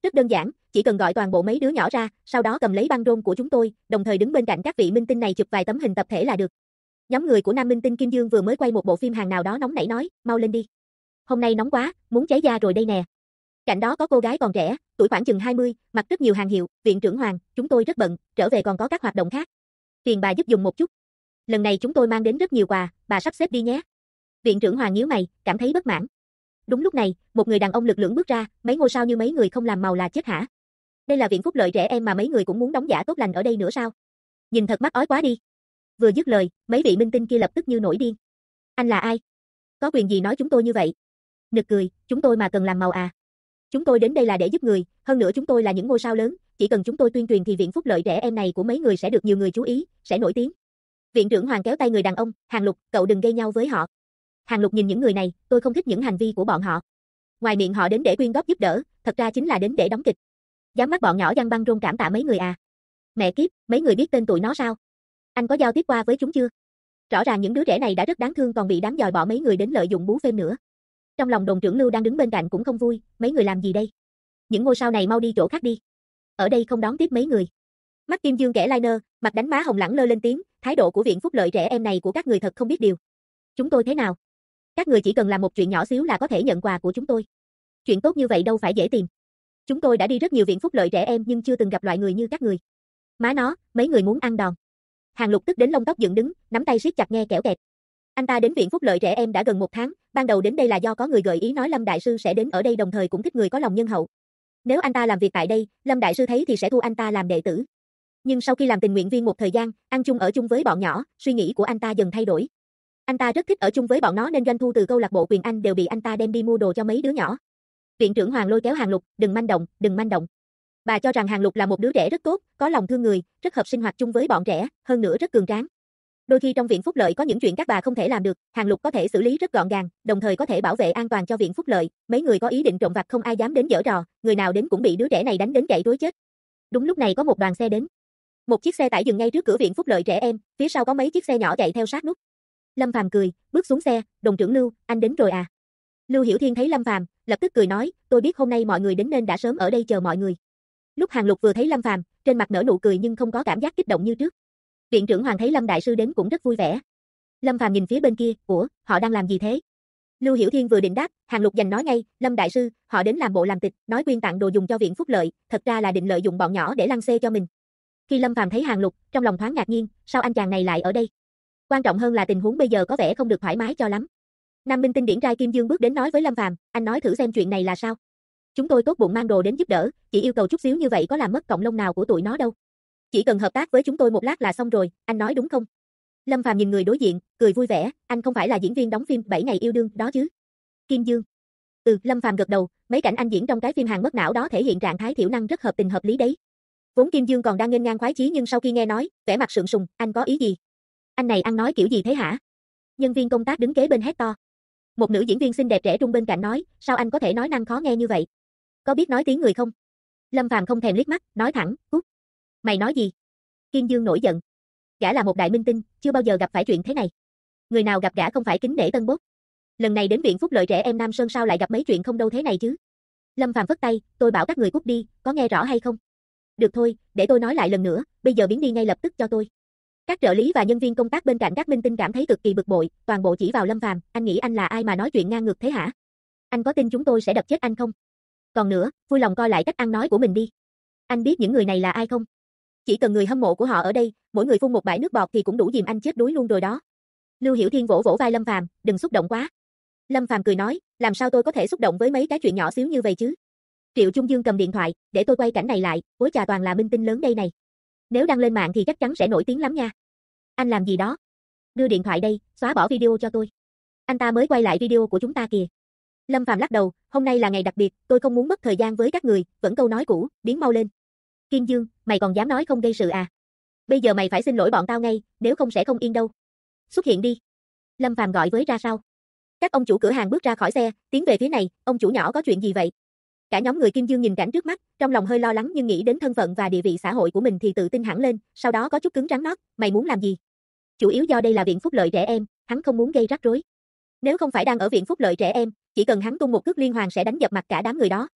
Rất đơn giản, chỉ cần gọi toàn bộ mấy đứa nhỏ ra, sau đó cầm lấy băng rôn của chúng tôi, đồng thời đứng bên cạnh các vị minh tinh này chụp vài tấm hình tập thể là được. Nhóm người của nam minh tinh Kim Dương vừa mới quay một bộ phim hàng nào đó nóng nảy nói, mau lên đi. Hôm nay nóng quá, muốn cháy da rồi đây nè. Cạnh đó có cô gái còn trẻ, tuổi khoảng chừng 20, mặc rất nhiều hàng hiệu, viện trưởng Hoàng, chúng tôi rất bận, trở về còn có các hoạt động khác. Phiền bà giúp dùng một chút. Lần này chúng tôi mang đến rất nhiều quà, bà sắp xếp đi nhé. Viện trưởng Hoàng nhíu mày, cảm thấy bất mãn. Đúng lúc này, một người đàn ông lực lưỡng bước ra, mấy ngôi sao như mấy người không làm màu là chết hả? Đây là viện phúc lợi trẻ em mà mấy người cũng muốn đóng giả tốt lành ở đây nữa sao? Nhìn thật mắc ói quá đi. Vừa dứt lời, mấy vị minh tinh kia lập tức như nổi điên. Anh là ai? Có quyền gì nói chúng tôi như vậy? Nực cười, chúng tôi mà cần làm màu à? Chúng tôi đến đây là để giúp người, hơn nữa chúng tôi là những ngôi sao lớn, chỉ cần chúng tôi tuyên truyền thì viện phúc lợi trẻ em này của mấy người sẽ được nhiều người chú ý, sẽ nổi tiếng. Viện trưởng Hoàng kéo tay người đàn ông, Hàng Lục, cậu đừng gây nhau với họ. Hàng Lục nhìn những người này, tôi không thích những hành vi của bọn họ. Ngoài miệng họ đến để quyên góp giúp đỡ, thật ra chính là đến để đóng kịch. Dám bắt bọn nhỏ giăng băng rôn cảm tạ mấy người à? Mẹ kiếp, mấy người biết tên tụi nó sao? Anh có giao tiếp qua với chúng chưa? Rõ ràng những đứa trẻ này đã rất đáng thương còn bị đám dòi bỏ mấy người đến lợi dụng bú phêm nữa. Trong lòng đồn trưởng Lưu đang đứng bên cạnh cũng không vui, mấy người làm gì đây? Những ngôi sao này mau đi chỗ khác đi. Ở đây không đón tiếp mấy người. Mắt Kim Dương kẻ liner, mặt đánh má hồng lẳng lơ lên tiếng, thái độ của viện phúc lợi trẻ em này của các người thật không biết điều. Chúng tôi thế nào? Các người chỉ cần làm một chuyện nhỏ xíu là có thể nhận quà của chúng tôi. Chuyện tốt như vậy đâu phải dễ tìm. Chúng tôi đã đi rất nhiều viện phúc lợi trẻ em nhưng chưa từng gặp loại người như các người. Má nó, mấy người muốn ăn đòn. Hàng Lục tức đến lông tóc dựng đứng, nắm tay siết chặt nghe kẽo kẹt. Anh ta đến viện phúc lợi trẻ em đã gần 1 tháng, ban đầu đến đây là do có người gợi ý nói Lâm Đại Sư sẽ đến ở đây đồng thời cũng thích người có lòng nhân hậu. Nếu anh ta làm việc tại đây, Lâm Đại Sư thấy thì sẽ thu anh ta làm đệ tử. Nhưng sau khi làm tình nguyện viên một thời gian, ăn chung ở chung với bọn nhỏ, suy nghĩ của anh ta dần thay đổi. Anh ta rất thích ở chung với bọn nó nên doanh thu từ câu lạc bộ Quyền Anh đều bị anh ta đem đi mua đồ cho mấy đứa nhỏ. Viện trưởng Hoàng lôi kéo Hàng Lục, đừng manh động, đừng manh động. Bà cho rằng Hàng Lục là một đứa trẻ rất tốt, có lòng thương người, rất hợp sinh hoạt chung với bọn trẻ, hơn nữa rất cường tráng. Đôi khi trong viện phúc lợi có những chuyện các bà không thể làm được, Hàng Lục có thể xử lý rất gọn gàng, đồng thời có thể bảo vệ an toàn cho viện phúc lợi, mấy người có ý định trộm vặt không ai dám đến giở trò, người nào đến cũng bị đứa trẻ này đánh đến chạy trối chết. Đúng lúc này có một đoàn xe đến. Một chiếc xe tải dừng ngay trước cửa viện phúc lợi trẻ em, phía sau có mấy chiếc xe nhỏ chạy theo sát nút. Lâm Phàm cười, bước xuống xe, đồng trưởng Lưu, anh đến rồi à? Lưu Hiểu Thiên thấy Lâm Phàm, lập tức cười nói, tôi biết hôm nay mọi người đến nên đã sớm ở đây chờ mọi người. Lúc Hàng Lục vừa thấy Lâm Phàm, trên mặt nở nụ cười nhưng không có cảm giác kích động như trước. Viện trưởng Hoàng thấy Lâm Đại Sư đến cũng rất vui vẻ. Lâm Phàm nhìn phía bên kia, ủa, họ đang làm gì thế? Lưu Hiểu Thiên vừa định đáp, Hàng Lục giành nói ngay, Lâm Đại Sư, họ đến làm bộ làm tịch, nói quyên tặng đồ dùng cho viện phúc lợi, thật ra là định lợi dụng bọn nhỏ để lăng xê cho mình. Khi Lâm Phàm thấy Hàng Lục, trong lòng thoáng ngạc nhiên, sao anh chàng này lại ở đây? Quan trọng hơn là tình huống bây giờ có vẻ không được thoải mái cho lắm. Nam minh tinh điển trai Kim Dương bước đến nói với Lâm Phàm, anh nói thử xem chuyện này là sao. Chúng tôi tốt bụng mang đồ đến giúp đỡ, chỉ yêu cầu chút xíu như vậy có làm mất cọng lông nào của tụi nó đâu. Chỉ cần hợp tác với chúng tôi một lát là xong rồi, anh nói đúng không? Lâm Phàm nhìn người đối diện, cười vui vẻ, anh không phải là diễn viên đóng phim 7 ngày yêu đương đó chứ? Kim Dương. Lâm Phàm gật đầu, mấy cảnh anh diễn trong cái phim hàng mất não đó thể hiện trạng thái thiểu năng rất hợp tình hợp lý đấy. Vốn Kim Dương còn đang nghênh ngang khoái chí nhưng sau khi nghe nói, vẻ mặt sượng sùng, anh có ý gì? Anh này ăn nói kiểu gì thế hả? Nhân viên công tác đứng kế bên hét to. Một nữ diễn viên xinh đẹp trẻ trung bên cạnh nói, sao anh có thể nói năng khó nghe như vậy? Có biết nói tiếng người không? Lâm Phàm không thèm liếc mắt, nói thẳng, cút. Mày nói gì? Kim Dương nổi giận. Gã là một đại minh tinh, chưa bao giờ gặp phải chuyện thế này. Người nào gặp gã không phải kính nể tân bốc. Lần này đến viện phúc lợi trẻ em Nam Sơn sao lại gặp mấy chuyện không đâu thế này chứ? Lâm Phàm phất tay, tôi bảo các người cút đi, có nghe rõ hay không? Được thôi, để tôi nói lại lần nữa, bây giờ biến đi ngay lập tức cho tôi. Các trợ lý và nhân viên công tác bên cạnh các minh tinh cảm thấy cực kỳ bực bội, toàn bộ chỉ vào Lâm Phàm, anh nghĩ anh là ai mà nói chuyện ngang ngược thế hả? Anh có tin chúng tôi sẽ đập chết anh không? Còn nữa, vui lòng coi lại cách ăn nói của mình đi. Anh biết những người này là ai không? Chỉ cần người hâm mộ của họ ở đây, mỗi người phun một bãi nước bọt thì cũng đủ dìm anh chết đuối luôn rồi đó. Lưu Hiểu Thiên vỗ vỗ vai Lâm Phàm, đừng xúc động quá. Lâm Phàm cười nói, làm sao tôi có thể xúc động với mấy cái chuyện nhỏ xíu như vậy chứ? Triệu Trung Dương cầm điện thoại, để tôi quay cảnh này lại, ối chà toàn là minh tinh lớn đây này. Nếu đăng lên mạng thì chắc chắn sẽ nổi tiếng lắm nha. Anh làm gì đó? Đưa điện thoại đây, xóa bỏ video cho tôi. Anh ta mới quay lại video của chúng ta kìa. Lâm Phàm lắc đầu, hôm nay là ngày đặc biệt, tôi không muốn mất thời gian với các người, vẫn câu nói cũ, biến mau lên. Kim Dương, mày còn dám nói không gây sự à? Bây giờ mày phải xin lỗi bọn tao ngay, nếu không sẽ không yên đâu. Xuất hiện đi. Lâm Phàm gọi với ra sau. Các ông chủ cửa hàng bước ra khỏi xe, tiến về phía này, ông chủ nhỏ có chuyện gì vậy? Cả nhóm người Kim Dương nhìn cảnh trước mắt, trong lòng hơi lo lắng nhưng nghĩ đến thân phận và địa vị xã hội của mình thì tự tin hẳn lên, sau đó có chút cứng rắn nót, mày muốn làm gì? Chủ yếu do đây là viện phúc lợi trẻ em, hắn không muốn gây rắc rối. Nếu không phải đang ở viện phúc lợi trẻ em, chỉ cần hắn tung một cước liên hoàn sẽ đánh dập mặt cả đám người đó.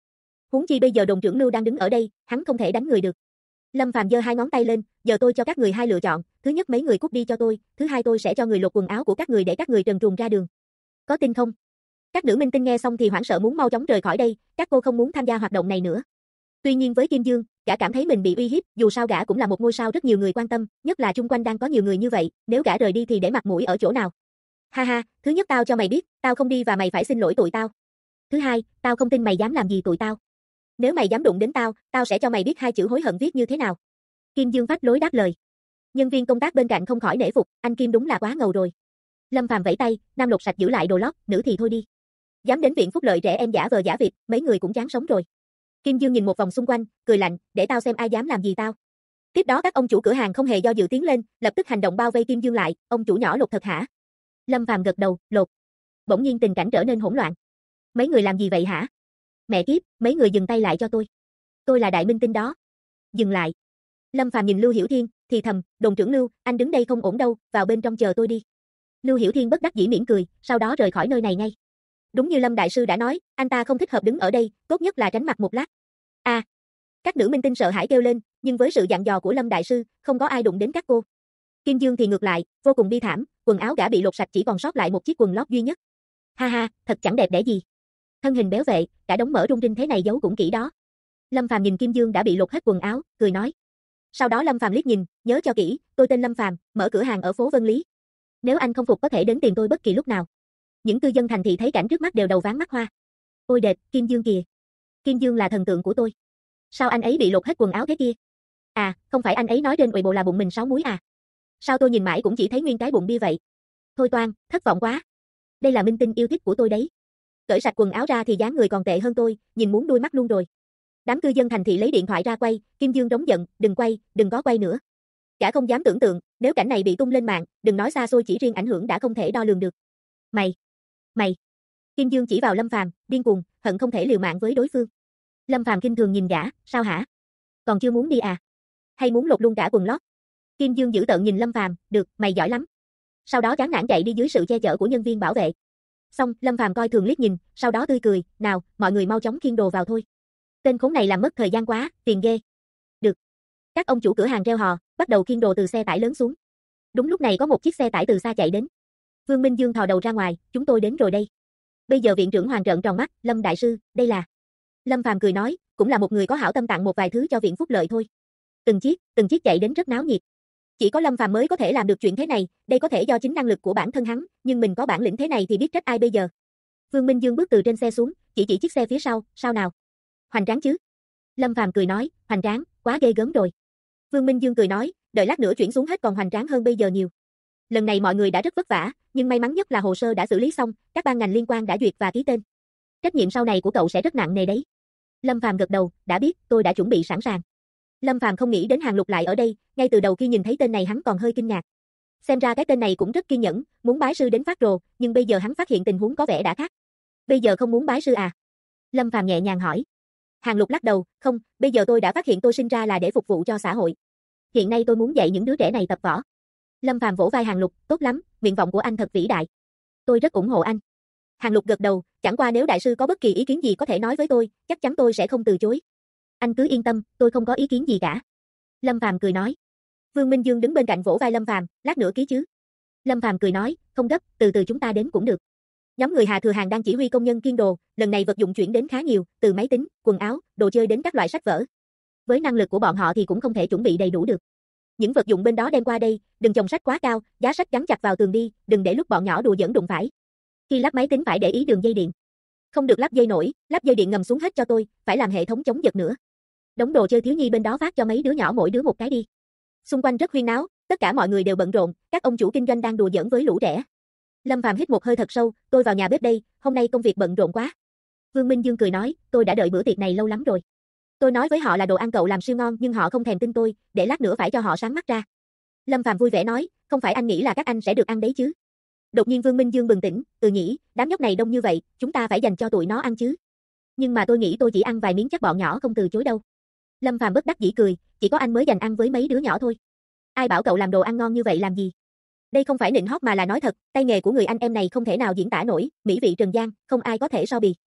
Huống chi bây giờ Đồn trưởng Lưu đang đứng ở đây, hắn không thể đánh người được. Lâm Phàm giơ hai ngón tay lên, giờ tôi cho các người hai lựa chọn, thứ nhất mấy người cút đi cho tôi, thứ hai tôi sẽ cho người lột quần áo của các người để các người trần truồng ra đường. Có tin không? Các nữ minh tinh nghe xong thì hoảng sợ muốn mau chóng rời khỏi đây, các cô không muốn tham gia hoạt động này nữa. Tuy nhiên với Kim Dương, gã cảm thấy mình bị uy hiếp, dù sao gã cũng là một ngôi sao rất nhiều người quan tâm, nhất là chung quanh đang có nhiều người như vậy, nếu gã rời đi thì để mặt mũi ở chỗ nào? Ha ha, thứ nhất tao cho mày biết, tao không đi và mày phải xin lỗi tụi tao. Thứ hai, tao không tin mày dám làm gì tụi tao. Nếu mày dám đụng đến tao, tao sẽ cho mày biết hai chữ hối hận viết như thế nào. Kim Dương phách lối đáp lời. Nhân viên công tác bên cạnh không khỏi nể phục, anh Kim đúng là quá ngầu rồi. Lâm Phàm vẫy tay, nam lột sạch giữ lại đồ lót, nữ thì thôi đi. Dám đến viện phúc lợi trẻ em giả vờ giả vịt, mấy người cũng chán sống rồi. Kim Dương nhìn một vòng xung quanh, cười lạnh, để tao xem ai dám làm gì tao. Tiếp đó các ông chủ cửa hàng không hề do dự tiến lên, lập tức hành động bao vây Kim Dương lại, ông chủ nhỏ lột thật hả? Lâm Phàm gật đầu, lột. Bỗng nhiên tình cảnh trở nên hỗn loạn. Mấy người làm gì vậy hả? Mẹ kiếp, mấy người dừng tay lại cho tôi. Tôi là đại minh tinh đó. Dừng lại. Lâm Phàm nhìn Lưu Hiểu Thiên, thì thầm, Đồn trưởng Lưu, anh đứng đây không ổn đâu, vào bên trong chờ tôi đi. Lưu Hiểu Thiên bất đắc dĩ mỉm cười, sau đó rời khỏi nơi này ngay. Đúng như Lâm đại sư đã nói, anh ta không thích hợp đứng ở đây, tốt nhất là tránh mặt một lát. À, các nữ minh tinh sợ hãi kêu lên, nhưng với sự dặn dò của Lâm đại sư, không có ai đụng đến các cô. Kim Dương thì ngược lại, vô cùng bi thảm, quần áo gã bị lột sạch chỉ còn sót lại một chiếc quần lót duy nhất. Ha ha, thật chẳng đẹp đẽ gì. Thân hình béo vệ, cả đống mỡ rung rinh thế này giấu cũng kỹ đó. Lâm Phàm nhìn Kim Dương đã bị lột hết quần áo, cười nói. Sau đó Lâm Phàm liếc nhìn, nhớ cho kỹ, tôi tên Lâm Phàm, mở cửa hàng ở phố Vân Lý. Nếu anh không phục có thể đến tìm tôi bất kỳ lúc nào. Những cư dân thành thị thấy cảnh trước mắt đều đầu váng mắt hoa. Ôi đệt, Kim Dương kìa. Kim Dương là thần tượng của tôi. Sao anh ấy bị lột hết quần áo thế kia? À, không phải anh ấy nói trên Weibo là bụng mình 6 múi à? Sao tôi nhìn mãi cũng chỉ thấy nguyên cái bụng bia vậy? Thôi toan, thất vọng quá. Đây là minh tinh yêu thích của tôi đấy. Cởi sạch quần áo ra thì dáng người còn tệ hơn tôi, nhìn muốn đuôi mắt luôn rồi. Đám cư dân thành thị lấy điện thoại ra quay, Kim Dương trống giận, đừng quay, đừng có quay nữa. Cả không dám tưởng tượng, nếu cảnh này bị tung lên mạng, đừng nói xa xôi chỉ riêng ảnh hưởng đã không thể đo lường được. Mày. Kim Dương chỉ vào Lâm Phàm, điên cuồng, hận không thể liều mạng với đối phương. Lâm Phàm kinh thường nhìn gã, sao hả? Còn chưa muốn đi à? Hay muốn lột luôn cả quần lót? Kim Dương dữ tợn nhìn Lâm Phàm, được, mày giỏi lắm. Sau đó chán nản chạy đi dưới sự che chở của nhân viên bảo vệ. Xong, Lâm Phàm coi thường liếc nhìn, sau đó tươi cười, nào, mọi người mau chóng khiêng đồ vào thôi. Tên khốn này làm mất thời gian quá, tiền ghê. Được. Các ông chủ cửa hàng reo hò, bắt đầu khiêng đồ từ xe tải lớn xuống. Đúng lúc này có một chiếc xe tải từ xa chạy đến. Vương Minh Dương thò đầu ra ngoài, chúng tôi đến rồi đây. Bây giờ viện trưởng Hoàng trợn tròn mắt, Lâm đại sư, đây là. Lâm Phàm cười nói, cũng là một người có hảo tâm tặng một vài thứ cho viện phúc lợi thôi. Từng chiếc chạy đến rất náo nhiệt. Chỉ có Lâm Phàm mới có thể làm được chuyện thế này, đây có thể do chính năng lực của bản thân hắn, nhưng mình có bản lĩnh thế này thì biết trách ai bây giờ. Vương Minh Dương bước từ trên xe xuống, chỉ chiếc xe phía sau, sao nào? Hoành tráng chứ? Lâm Phàm cười nói, hoành tráng, quá ghê gớm rồi. Vương Minh Dương cười nói, đợi lát nữa chuyển xuống hết còn hoành tráng hơn bây giờ nhiều. Lần này mọi người đã rất vất vả, nhưng may mắn nhất là hồ sơ đã xử lý xong, các ban ngành liên quan đã duyệt và ký tên. Trách nhiệm sau này của cậu sẽ rất nặng nề đấy. Lâm Phàm gật đầu, đã biết, tôi đã chuẩn bị sẵn sàng. Lâm Phàm không nghĩ đến Hàng Lục lại ở đây, ngay từ đầu khi nhìn thấy tên này hắn còn hơi kinh ngạc. Xem ra cái tên này cũng rất kiên nhẫn, muốn bái sư đến phát rồ, nhưng bây giờ hắn phát hiện tình huống có vẻ đã khác. Bây giờ không muốn bái sư à? Lâm Phàm nhẹ nhàng hỏi. Hàng Lục lắc đầu, không, bây giờ tôi đã phát hiện tôi sinh ra là để phục vụ cho xã hội. Hiện nay tôi muốn dạy những đứa trẻ này tập võ. Lâm Phàm vỗ vai Hàng Lục, tốt lắm, nguyện vọng của anh thật vĩ đại. Tôi rất ủng hộ anh. Hàng Lục gật đầu, chẳng qua nếu đại sư có bất kỳ ý kiến gì có thể nói với tôi, chắc chắn tôi sẽ không từ chối. Anh cứ yên tâm, tôi không có ý kiến gì cả. Lâm Phàm cười nói. Vương Minh Dương đứng bên cạnh vỗ vai Lâm Phàm, lát nữa ký chứ. Lâm Phàm cười nói, không gấp, từ từ chúng ta đến cũng được. Nhóm người Hà Thừa Hàng đang chỉ huy công nhân kiêng đồ, lần này vật dụng chuyển đến khá nhiều, từ máy tính, quần áo, đồ chơi đến các loại sách vở. Với năng lực của bọn họ thì cũng không thể chuẩn bị đầy đủ được. Những vật dụng bên đó đem qua đây, đừng chồng sách quá cao, giá sách gắn chặt vào tường đi, đừng để lúc bọn nhỏ đùa giỡn đụng phải. Khi lắp máy tính phải để ý đường dây điện. Không được lắp dây nổi, lắp dây điện ngầm xuống hết cho tôi, phải làm hệ thống chống giật nữa. Đống đồ chơi thiếu nhi bên đó phát cho mấy đứa nhỏ mỗi đứa một cái đi. Xung quanh rất huyên náo, tất cả mọi người đều bận rộn, các ông chủ kinh doanh đang đùa giỡn với lũ trẻ. Lâm Phàm hít một hơi thật sâu, tôi vào nhà bếp đây, hôm nay công việc bận rộn quá. Vương Minh Dương cười nói, tôi đã đợi bữa tiệc này lâu lắm rồi. Tôi nói với họ là đồ ăn cậu làm siêu ngon nhưng họ không thèm tin tôi, để lát nữa phải cho họ sáng mắt ra. Lâm Phàm vui vẻ nói, không phải anh nghĩ là các anh sẽ được ăn đấy chứ. Đột nhiên Vương Minh Dương bừng tỉnh, nhỉ, đám nhóc này đông như vậy, chúng ta phải dành cho tụi nó ăn chứ. Nhưng mà tôi nghĩ tôi chỉ ăn vài miếng chắc bọn nhỏ không từ chối đâu. Lâm Phàm bất đắc dĩ cười, chỉ có anh mới dành ăn với mấy đứa nhỏ thôi. Ai bảo cậu làm đồ ăn ngon như vậy làm gì? Đây không phải nịnh hót mà là nói thật, tay nghề của người anh em này không thể nào diễn tả nổi, mỹ vị trần gian, không ai có thể so bì.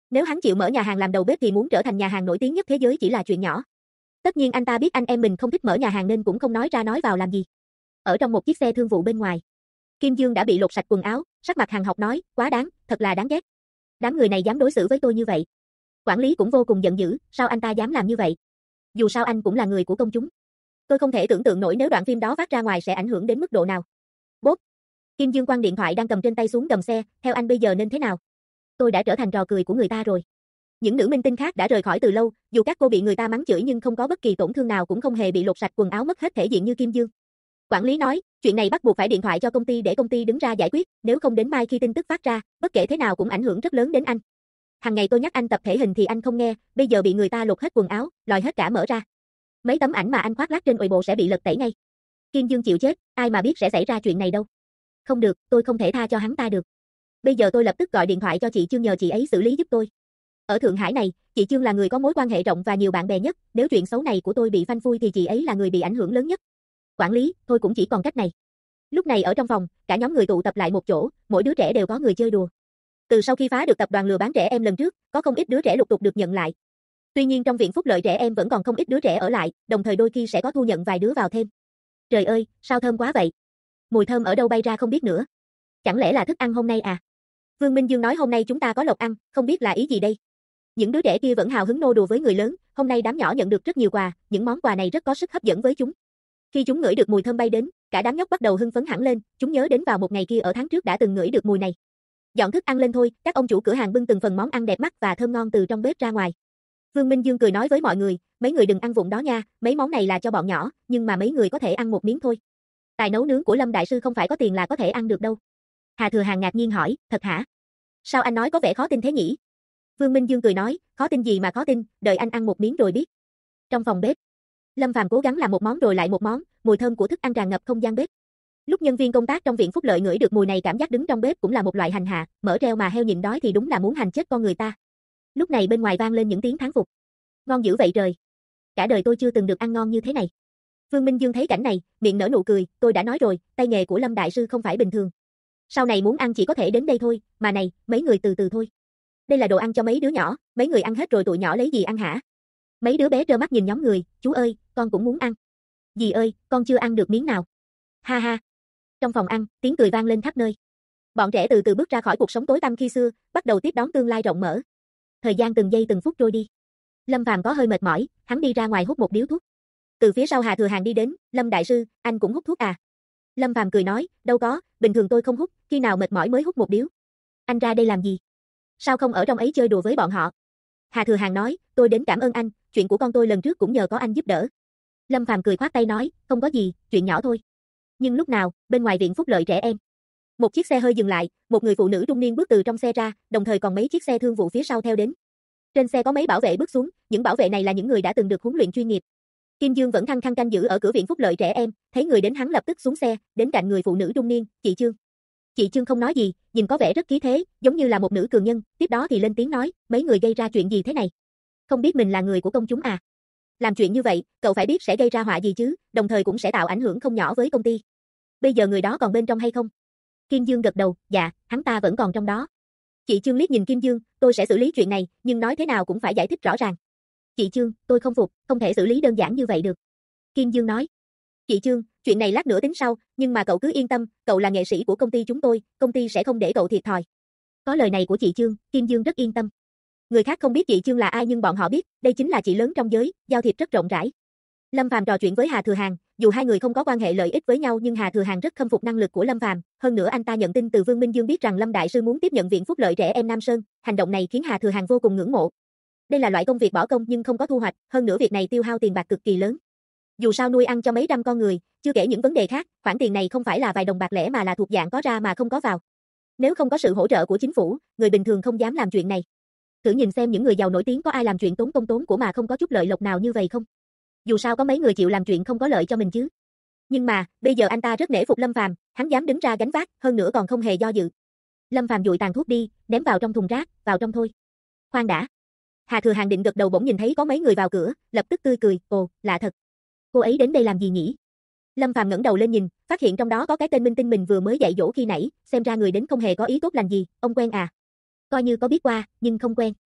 Nếu hắn chịu mở nhà hàng làm đầu bếp thì muốn trở thành nhà hàng nổi tiếng nhất thế giới chỉ là chuyện nhỏ. Tất nhiên anh ta biết anh em mình không thích mở nhà hàng nên cũng không nói ra nói vào làm gì. Ở trong một chiếc xe thương vụ bên ngoài, Kim Dương đã bị lột sạch quần áo, sắc mặt hằn học nói, quá đáng, thật là đáng ghét. Đám người này dám đối xử với tôi như vậy. Quản lý cũng vô cùng giận dữ, sao anh ta dám làm như vậy? Dù sao anh cũng là người của công chúng. Tôi không thể tưởng tượng nổi nếu đoạn phim đó phát ra ngoài sẽ ảnh hưởng đến mức độ nào. Bốp. Kim Dương quăng điện thoại đang cầm trên tay xuống gầm xe, theo anh bây giờ nên thế nào? Tôi đã trở thành trò cười của người ta rồi. Những nữ minh tinh khác đã rời khỏi từ lâu, dù các cô bị người ta mắng chửi nhưng không có bất kỳ tổn thương nào cũng không hề bị lột sạch quần áo mất hết thể diện như Kim Dương. Quản lý nói, chuyện này bắt buộc phải điện thoại cho công ty để công ty đứng ra giải quyết, nếu không đến mai khi tin tức phát ra, bất kể thế nào cũng ảnh hưởng rất lớn đến anh. Hàng ngày tôi nhắc anh tập thể hình thì anh không nghe, bây giờ bị người ta lột hết quần áo, lòi hết cả mỡ ra. Mấy tấm ảnh mà anh khoác lác trên Weibo sẽ bị lật tẩy ngay. Kim Dương chịu chết, ai mà biết sẽ xảy ra chuyện này đâu. Không được, tôi không thể tha cho hắn ta được. Bây giờ tôi lập tức gọi điện thoại cho chị Chương nhờ chị ấy xử lý giúp tôi. Ở Thượng Hải này, chị Chương là người có mối quan hệ rộng và nhiều bạn bè nhất, nếu chuyện xấu này của tôi bị phanh phui thì chị ấy là người bị ảnh hưởng lớn nhất. Quản lý, thôi cũng chỉ còn cách này. Lúc này ở trong phòng, cả nhóm người tụ tập lại một chỗ, mỗi đứa trẻ đều có người chơi đùa. Từ sau khi phá được tập đoàn lừa bán trẻ em lần trước, có không ít đứa trẻ lục tục được nhận lại. Tuy nhiên trong viện phúc lợi trẻ em vẫn còn không ít đứa trẻ ở lại, đồng thời đôi khi sẽ có thu nhận vài đứa vào thêm. Trời ơi, sao thơm quá vậy? Mùi thơm ở đâu bay ra không biết nữa. Chẳng lẽ là thức ăn hôm nay à? Vương Minh Dương nói hôm nay chúng ta có lộc ăn, không biết là ý gì đây? Những đứa trẻ kia vẫn hào hứng nô đùa với người lớn, hôm nay đám nhỏ nhận được rất nhiều quà, những món quà này rất có sức hấp dẫn với chúng. Khi chúng ngửi được mùi thơm bay đến, cả đám nhóc bắt đầu hưng phấn hẳn lên, chúng nhớ đến vào một ngày kia ở tháng trước đã từng ngửi được mùi này. Dọn thức ăn lên thôi, các ông chủ cửa hàng bưng từng phần món ăn đẹp mắt và thơm ngon từ trong bếp ra ngoài. Vương Minh Dương cười nói với mọi người, mấy người đừng ăn vụng đó nha, mấy món này là cho bọn nhỏ, nhưng mà mấy người có thể ăn một miếng thôi. Tài nấu nướng của Lâm đại sư không phải có tiền là có thể ăn được đâu. Hà Thừa Hàng ngạc nhiên hỏi, thật hả? Sao anh nói có vẻ khó tin thế nhỉ? Vương Minh Dương cười nói, khó tin gì mà khó tin, đợi anh ăn một miếng rồi biết. Trong phòng bếp, Lâm Phàm cố gắng làm một món rồi lại một món, mùi thơm của thức ăn tràn ngập không gian bếp. Lúc nhân viên công tác trong viện phúc lợi ngửi được mùi này cảm giác đứng trong bếp cũng là một loại hành hạ, mỡ treo mà heo nhịn đói thì đúng là muốn hành chết con người ta. Lúc này bên ngoài vang lên những tiếng thán phục. Ngon dữ vậy trời. Cả đời tôi chưa từng được ăn ngon như thế này. Vương Minh Dương thấy cảnh này, miệng nở nụ cười, tôi đã nói rồi, tay nghề của Lâm đại sư không phải bình thường. Sau này muốn ăn chỉ có thể đến đây thôi, mà này, mấy người từ từ thôi. Đây là đồ ăn cho mấy đứa nhỏ, mấy người ăn hết rồi tụi nhỏ lấy gì ăn hả? Mấy đứa bé trơ mắt nhìn nhóm người, chú ơi, con cũng muốn ăn. Dì ơi, con chưa ăn được miếng nào. Ha ha. Trong phòng ăn, tiếng cười vang lên khắp nơi. Bọn trẻ từ từ bước ra khỏi cuộc sống tối tăm khi xưa, bắt đầu tiếp đón tương lai rộng mở. Thời gian từng giây từng phút trôi đi. Lâm Phàm có hơi mệt mỏi, hắn đi ra ngoài hút một điếu thuốc. Từ phía sau Hà Thừa Hàng đi đến, Lâm đại sư, anh cũng hút thuốc à? Lâm Phàm cười nói, đâu có, bình thường tôi không hút, khi nào mệt mỏi mới hút một điếu. Anh ra đây làm gì? Sao không ở trong ấy chơi đùa với bọn họ? Hà Thừa Hàng nói, tôi đến cảm ơn anh, chuyện của con tôi lần trước cũng nhờ có anh giúp đỡ. Lâm Phàm cười khoát tay nói, không có gì, chuyện nhỏ thôi. Nhưng lúc nào, bên ngoài viện phúc lợi trẻ em, một chiếc xe hơi dừng lại, một người phụ nữ trung niên bước từ trong xe ra, đồng thời còn mấy chiếc xe thương vụ phía sau theo đến. Trên xe có mấy bảo vệ bước xuống, những bảo vệ này là những người đã từng được huấn luyện chuyên nghiệp. Kim Dương vẫn khăng khăng canh giữ ở cửa viện phúc lợi trẻ em, thấy người đến hắn lập tức xuống xe, đến cạnh người phụ nữ trung niên, chị Chương. Chị Chương không nói gì, nhìn có vẻ rất khí thế, giống như là một nữ cường nhân, tiếp đó thì lên tiếng nói, mấy người gây ra chuyện gì thế này? Không biết mình là người của công chúng à? Làm chuyện như vậy, cậu phải biết sẽ gây ra họa gì chứ, đồng thời cũng sẽ tạo ảnh hưởng không nhỏ với công ty. Bây giờ người đó còn bên trong hay không? Kim Dương gật đầu, dạ, hắn ta vẫn còn trong đó. Chị Chương liếc nhìn Kim Dương, tôi sẽ xử lý chuyện này, nhưng nói thế nào cũng phải giải thích rõ ràng. Chị Chương, tôi không phục, không thể xử lý đơn giản như vậy được. Kim Dương nói. Chị Chương, chuyện này lát nữa tính sau, nhưng mà cậu cứ yên tâm, cậu là nghệ sĩ của công ty chúng tôi, công ty sẽ không để cậu thiệt thòi. Có lời này của chị Chương, Kim Dương rất yên tâm. Người khác không biết chị Chương là ai nhưng bọn họ biết, đây chính là chị lớn trong giới, giao thiệp rất rộng rãi. Lâm Phàm trò chuyện với Hà Thừa Hàng, dù hai người không có quan hệ lợi ích với nhau nhưng Hà Thừa Hàng rất khâm phục năng lực của Lâm Phàm, hơn nữa anh ta nhận tin từ Vương Minh Dương biết rằng Lâm đại sư muốn tiếp nhận viện phúc lợi trẻ em Nam Sơn, hành động này khiến Hà Thừa Hàng vô cùng ngưỡng mộ. Đây là loại công việc bỏ công nhưng không có thu hoạch, hơn nữa việc này tiêu hao tiền bạc cực kỳ lớn. Dù sao nuôi ăn cho mấy trăm con người, chưa kể những vấn đề khác, khoản tiền này không phải là vài đồng bạc lẻ mà là thuộc dạng có ra mà không có vào. Nếu không có sự hỗ trợ của chính phủ, người bình thường không dám làm chuyện này. Thử nhìn xem những người giàu nổi tiếng có ai làm chuyện tốn công tốn của mà không có chút lợi lộc nào như vậy không? Dù sao có mấy người chịu làm chuyện không có lợi cho mình chứ. Nhưng mà, bây giờ anh ta rất nể phục Lâm Phàm, hắn dám đứng ra gánh vác, hơn nữa còn không hề do dự. Lâm Phàm dụi tàn thuốc đi, ném vào trong thùng rác, vào trong thôi. Khoan đã. Hà Thừa Hàng định gật đầu bỗng nhìn thấy có mấy người vào cửa, lập tức tươi cười, ồ, lạ thật. Cô ấy đến đây làm gì nhỉ? Lâm Phàm ngẩng đầu lên nhìn, phát hiện trong đó có cái tên minh tinh mình vừa mới dạy dỗ khi nãy, xem ra người đến không hề có ý tốt lành gì, ông quen à? Coi như có biết qua, nhưng không quen.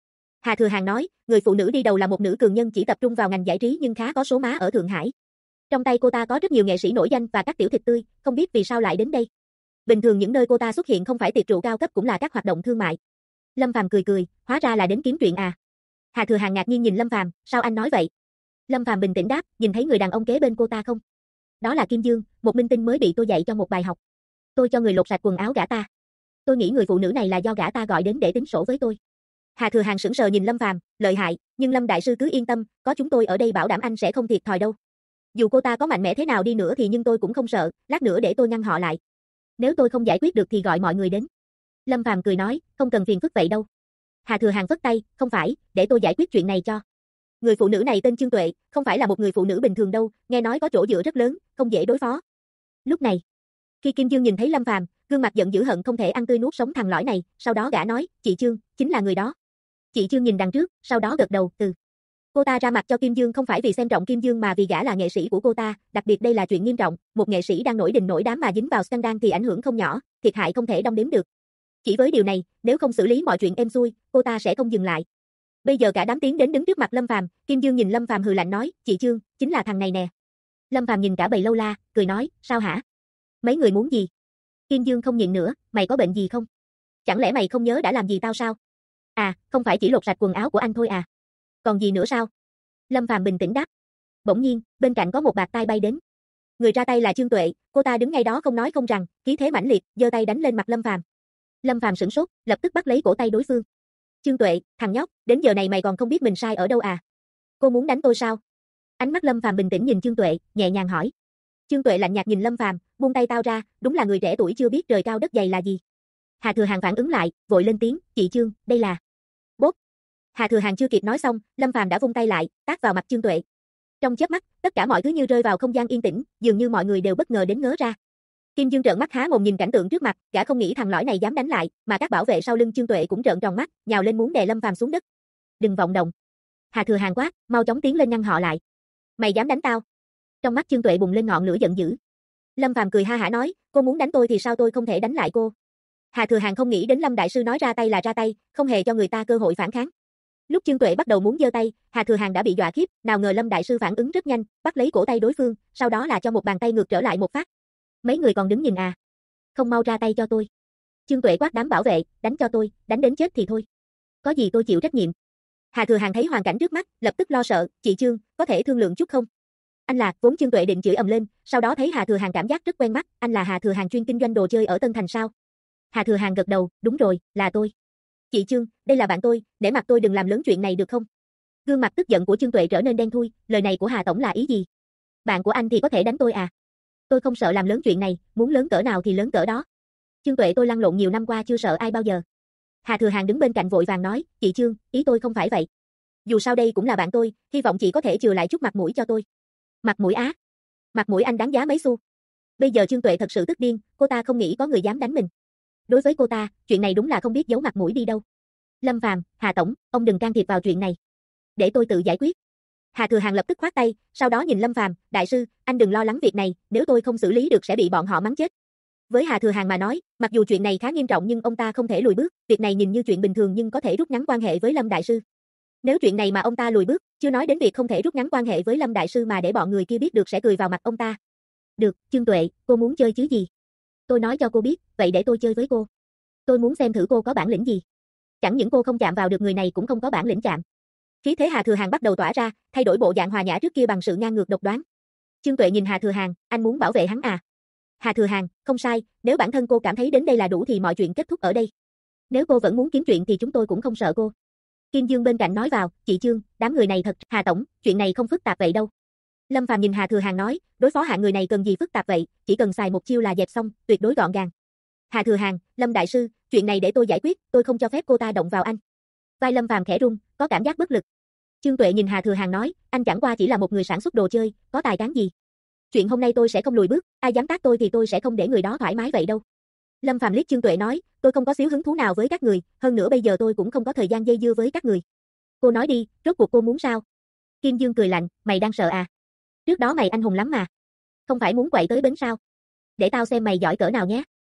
Hà Thừa Hàn nói, người phụ nữ đi đầu là một nữ cường nhân chỉ tập trung vào ngành giải trí nhưng khá có số má ở Thượng Hải. Trong tay cô ta có rất nhiều nghệ sĩ nổi danh và các tiểu thịt tươi, không biết vì sao lại đến đây. Bình thường những nơi cô ta xuất hiện không phải tiệc rượu cao cấp cũng là các hoạt động thương mại. Lâm Phàm cười cười, hóa ra là đến kiếm chuyện à. Hà Thừa Hàn ngạc nhiên nhìn Lâm Phàm, sao anh nói vậy? Lâm Phàm bình tĩnh đáp, nhìn thấy người đàn ông kế bên cô ta không? Đó là Kim Dương, một minh tinh mới bị tôi dạy cho một bài học. Tôi cho người lột sạch quần áo gã ta. Tôi nghĩ người phụ nữ này là do gã ta gọi đến để tính sổ với tôi. Hà Thừa Hàn sững sờ nhìn Lâm Phàm, lợi hại, nhưng Lâm đại sư cứ yên tâm, có chúng tôi ở đây bảo đảm anh sẽ không thiệt thòi đâu. Dù cô ta có mạnh mẽ thế nào đi nữa thì nhưng tôi cũng không sợ, lát nữa để tôi ngăn họ lại. Nếu tôi không giải quyết được thì gọi mọi người đến. Lâm Phàm cười nói, không cần phiền phức vậy đâu. Hà Thừa Hàn vất tay, không phải, để tôi giải quyết chuyện này cho. Người phụ nữ này tên Trương Tuệ, không phải là một người phụ nữ bình thường đâu, nghe nói có chỗ dựa rất lớn, không dễ đối phó. Lúc này, khi Kim Dương nhìn thấy Lâm Phàm, gương mặt giận dữ hận không thể ăn tươi nuốt sống thằng lõi này, sau đó gã nói, chị Trương, chính là người đó. Chị Trương nhìn đằng trước, sau đó gật đầu, từ. Cô ta ra mặt cho Kim Dương không phải vì xem trọng Kim Dương mà vì gã là nghệ sĩ của cô ta, đặc biệt đây là chuyện nghiêm trọng, một nghệ sĩ đang nổi đình nổi đám mà dính vào scandal thì ảnh hưởng không nhỏ, thiệt hại không thể đong đếm được. Chỉ với điều này, nếu không xử lý mọi chuyện êm xuôi, cô ta sẽ không dừng lại. Bây giờ cả đám tiến đến đứng trước mặt Lâm Phàm, Kim Dương nhìn Lâm Phàm hừ lạnh nói, chị Trương, chính là thằng này nè. Lâm Phàm nhìn cả bầy lâu la, cười nói, sao hả? Mấy người muốn gì? Kim Dương không nhịn nữa, mày có bệnh gì không? Chẳng lẽ mày không nhớ đã làm gì tao sao? À, không phải chỉ lột sạch quần áo của anh thôi à? Còn gì nữa sao? Lâm Phàm bình tĩnh đáp. Bỗng nhiên, bên cạnh có một bạt tai bay đến. Người ra tay là Trương Tuệ, cô ta đứng ngay đó không nói không rằng, khí thế mãnh liệt, giơ tay đánh lên mặt Lâm Phàm. Lâm Phàm sửng sốt, lập tức bắt lấy cổ tay đối phương. Trương Tuệ, thằng nhóc, đến giờ này mày còn không biết mình sai ở đâu à? Cô muốn đánh tôi sao? Ánh mắt Lâm Phàm bình tĩnh nhìn Trương Tuệ, nhẹ nhàng hỏi. Trương Tuệ lạnh nhạt nhìn Lâm Phàm, buông tay tao ra, đúng là người trẻ tuổi chưa biết trời cao đất dày là gì. Hà Thừa Hàn phản ứng lại, vội lên tiếng, chị Trương, đây là. Bốp. Hà Thừa Hàn chưa kịp nói xong, Lâm Phàm đã vung tay lại, tát vào mặt Trương Tuệ. Trong chớp mắt, tất cả mọi thứ như rơi vào không gian yên tĩnh, dường như mọi người đều bất ngờ đến ngớ ra. Kim Dương trợn mắt há mồm nhìn cảnh tượng trước mặt, gã không nghĩ thằng lõi này dám đánh lại, mà các bảo vệ sau lưng Trương Tuệ cũng trợn tròn mắt, nhào lên muốn đè Lâm Phàm xuống đất. Đừng vọng động. Hà Thừa Hàn quát, mau chóng tiến lên ngăn họ lại. Mày dám đánh tao? Trong mắt Trương Tuệ bùng lên ngọn lửa giận dữ. Lâm Phàm cười ha hả nói, cô muốn đánh tôi thì sao tôi không thể đánh lại cô? Hà Thừa Hàn không nghĩ đến Lâm đại sư nói ra tay là ra tay, không hề cho người ta cơ hội phản kháng. Lúc Trương Tuệ bắt đầu muốn giơ tay, Hà Thừa Hàn đã bị dọa khiếp, nào ngờ Lâm đại sư phản ứng rất nhanh, bắt lấy cổ tay đối phương, sau đó là cho một bàn tay ngược trở lại một phát. Mấy người còn đứng nhìn à? Không mau ra tay cho tôi. Trương Tuệ quát đám bảo vệ, đánh cho tôi, đánh đến chết thì thôi. Có gì tôi chịu trách nhiệm. Hà Thừa Hàn thấy hoàn cảnh trước mắt, lập tức lo sợ, chị Trương, có thể thương lượng chút không? Anh là, vốn Trương Tuệ định chửi ầm lên, sau đó thấy Hà Thừa Hàn cảm giác rất quen mắt, anh là Hà Thừa Hàn chuyên kinh doanh đồ chơi ở Tân Thành sao? Hà Thừa Hàn gật đầu, đúng rồi, là tôi. Chị Trương, đây là bạn tôi, để mặt tôi đừng làm lớn chuyện này được không? Gương mặt tức giận của Trương Tuệ trở nên đen thui, lời này của Hà tổng là ý gì? Bạn của anh thì có thể đánh tôi à? Tôi không sợ làm lớn chuyện này, muốn lớn cỡ nào thì lớn cỡ đó. Trương Tuệ tôi lăn lộn nhiều năm qua chưa sợ ai bao giờ. Hà Thừa Hàn đứng bên cạnh vội vàng nói, chị Trương, ý tôi không phải vậy. Dù sao đây cũng là bạn tôi, hy vọng chị có thể chừa lại chút mặt mũi cho tôi. Mặt mũi á? Mặt mũi anh đáng giá mấy xu? Bây giờ Trương Tuệ thật sự tức điên, cô ta không nghĩ có người dám đánh mình. Đối với cô ta, chuyện này đúng là không biết giấu mặt mũi đi đâu. Lâm Phàm, Hà tổng, ông đừng can thiệp vào chuyện này. Để tôi tự giải quyết. Hà Thừa Hàn lập tức khoát tay, sau đó nhìn Lâm Phàm, đại sư, anh đừng lo lắng việc này, nếu tôi không xử lý được sẽ bị bọn họ mắng chết. Với Hà Thừa Hàn mà nói, mặc dù chuyện này khá nghiêm trọng nhưng ông ta không thể lùi bước, việc này nhìn như chuyện bình thường nhưng có thể rút ngắn quan hệ với Lâm đại sư. Nếu chuyện này mà ông ta lùi bước, chưa nói đến việc không thể rút ngắn quan hệ với Lâm đại sư mà để bọn người kia biết được sẽ cười vào mặt ông ta. Được, Trương Tuệ, cô muốn chơi chứ gì? Tôi nói cho cô biết, vậy để tôi chơi với cô. Tôi muốn xem thử cô có bản lĩnh gì. Chẳng những cô không chạm vào được người này cũng không có bản lĩnh chạm. Khí thế Hà Thừa Hàn bắt đầu tỏa ra, thay đổi bộ dạng hòa nhã trước kia bằng sự ngang ngược độc đoán. Trương Tuệ nhìn Hà Thừa Hàn, anh muốn bảo vệ hắn à? Hà Thừa Hàn, không sai, nếu bản thân cô cảm thấy đến đây là đủ thì mọi chuyện kết thúc ở đây. Nếu cô vẫn muốn kiếm chuyện thì chúng tôi cũng không sợ cô. Kim Dương bên cạnh nói vào, chị Trương, đám người này thật, Hà tổng, chuyện này không phức tạp vậy đâu. Lâm Phàm nhìn Hà Thừa Hàn nói, đối phó hạng người này cần gì phức tạp vậy, chỉ cần xài một chiêu là dẹp xong, tuyệt đối gọn gàng. Hà Thừa Hàn, Lâm đại sư, chuyện này để tôi giải quyết, tôi không cho phép cô ta động vào anh. Vai Lâm Phàm khẽ run, có cảm giác bất lực. Trương Tuệ nhìn Hà Thừa Hàn nói, anh chẳng qua chỉ là một người sản xuất đồ chơi, có tài cán gì. Chuyện hôm nay tôi sẽ không lùi bước, ai dám tác tôi thì tôi sẽ không để người đó thoải mái vậy đâu. Lâm Phàm liếc Trương Tuệ nói, tôi không có xíu hứng thú nào với các người, hơn nữa bây giờ tôi cũng không có thời gian dây dưa với các người. Cô nói đi, rốt cuộc cô muốn sao? Kim Dương cười lạnh, mày đang sợ à? Trước đó mày anh hùng lắm mà. Không phải muốn quậy tới bến sao? Để tao xem mày giỏi cỡ nào nhé.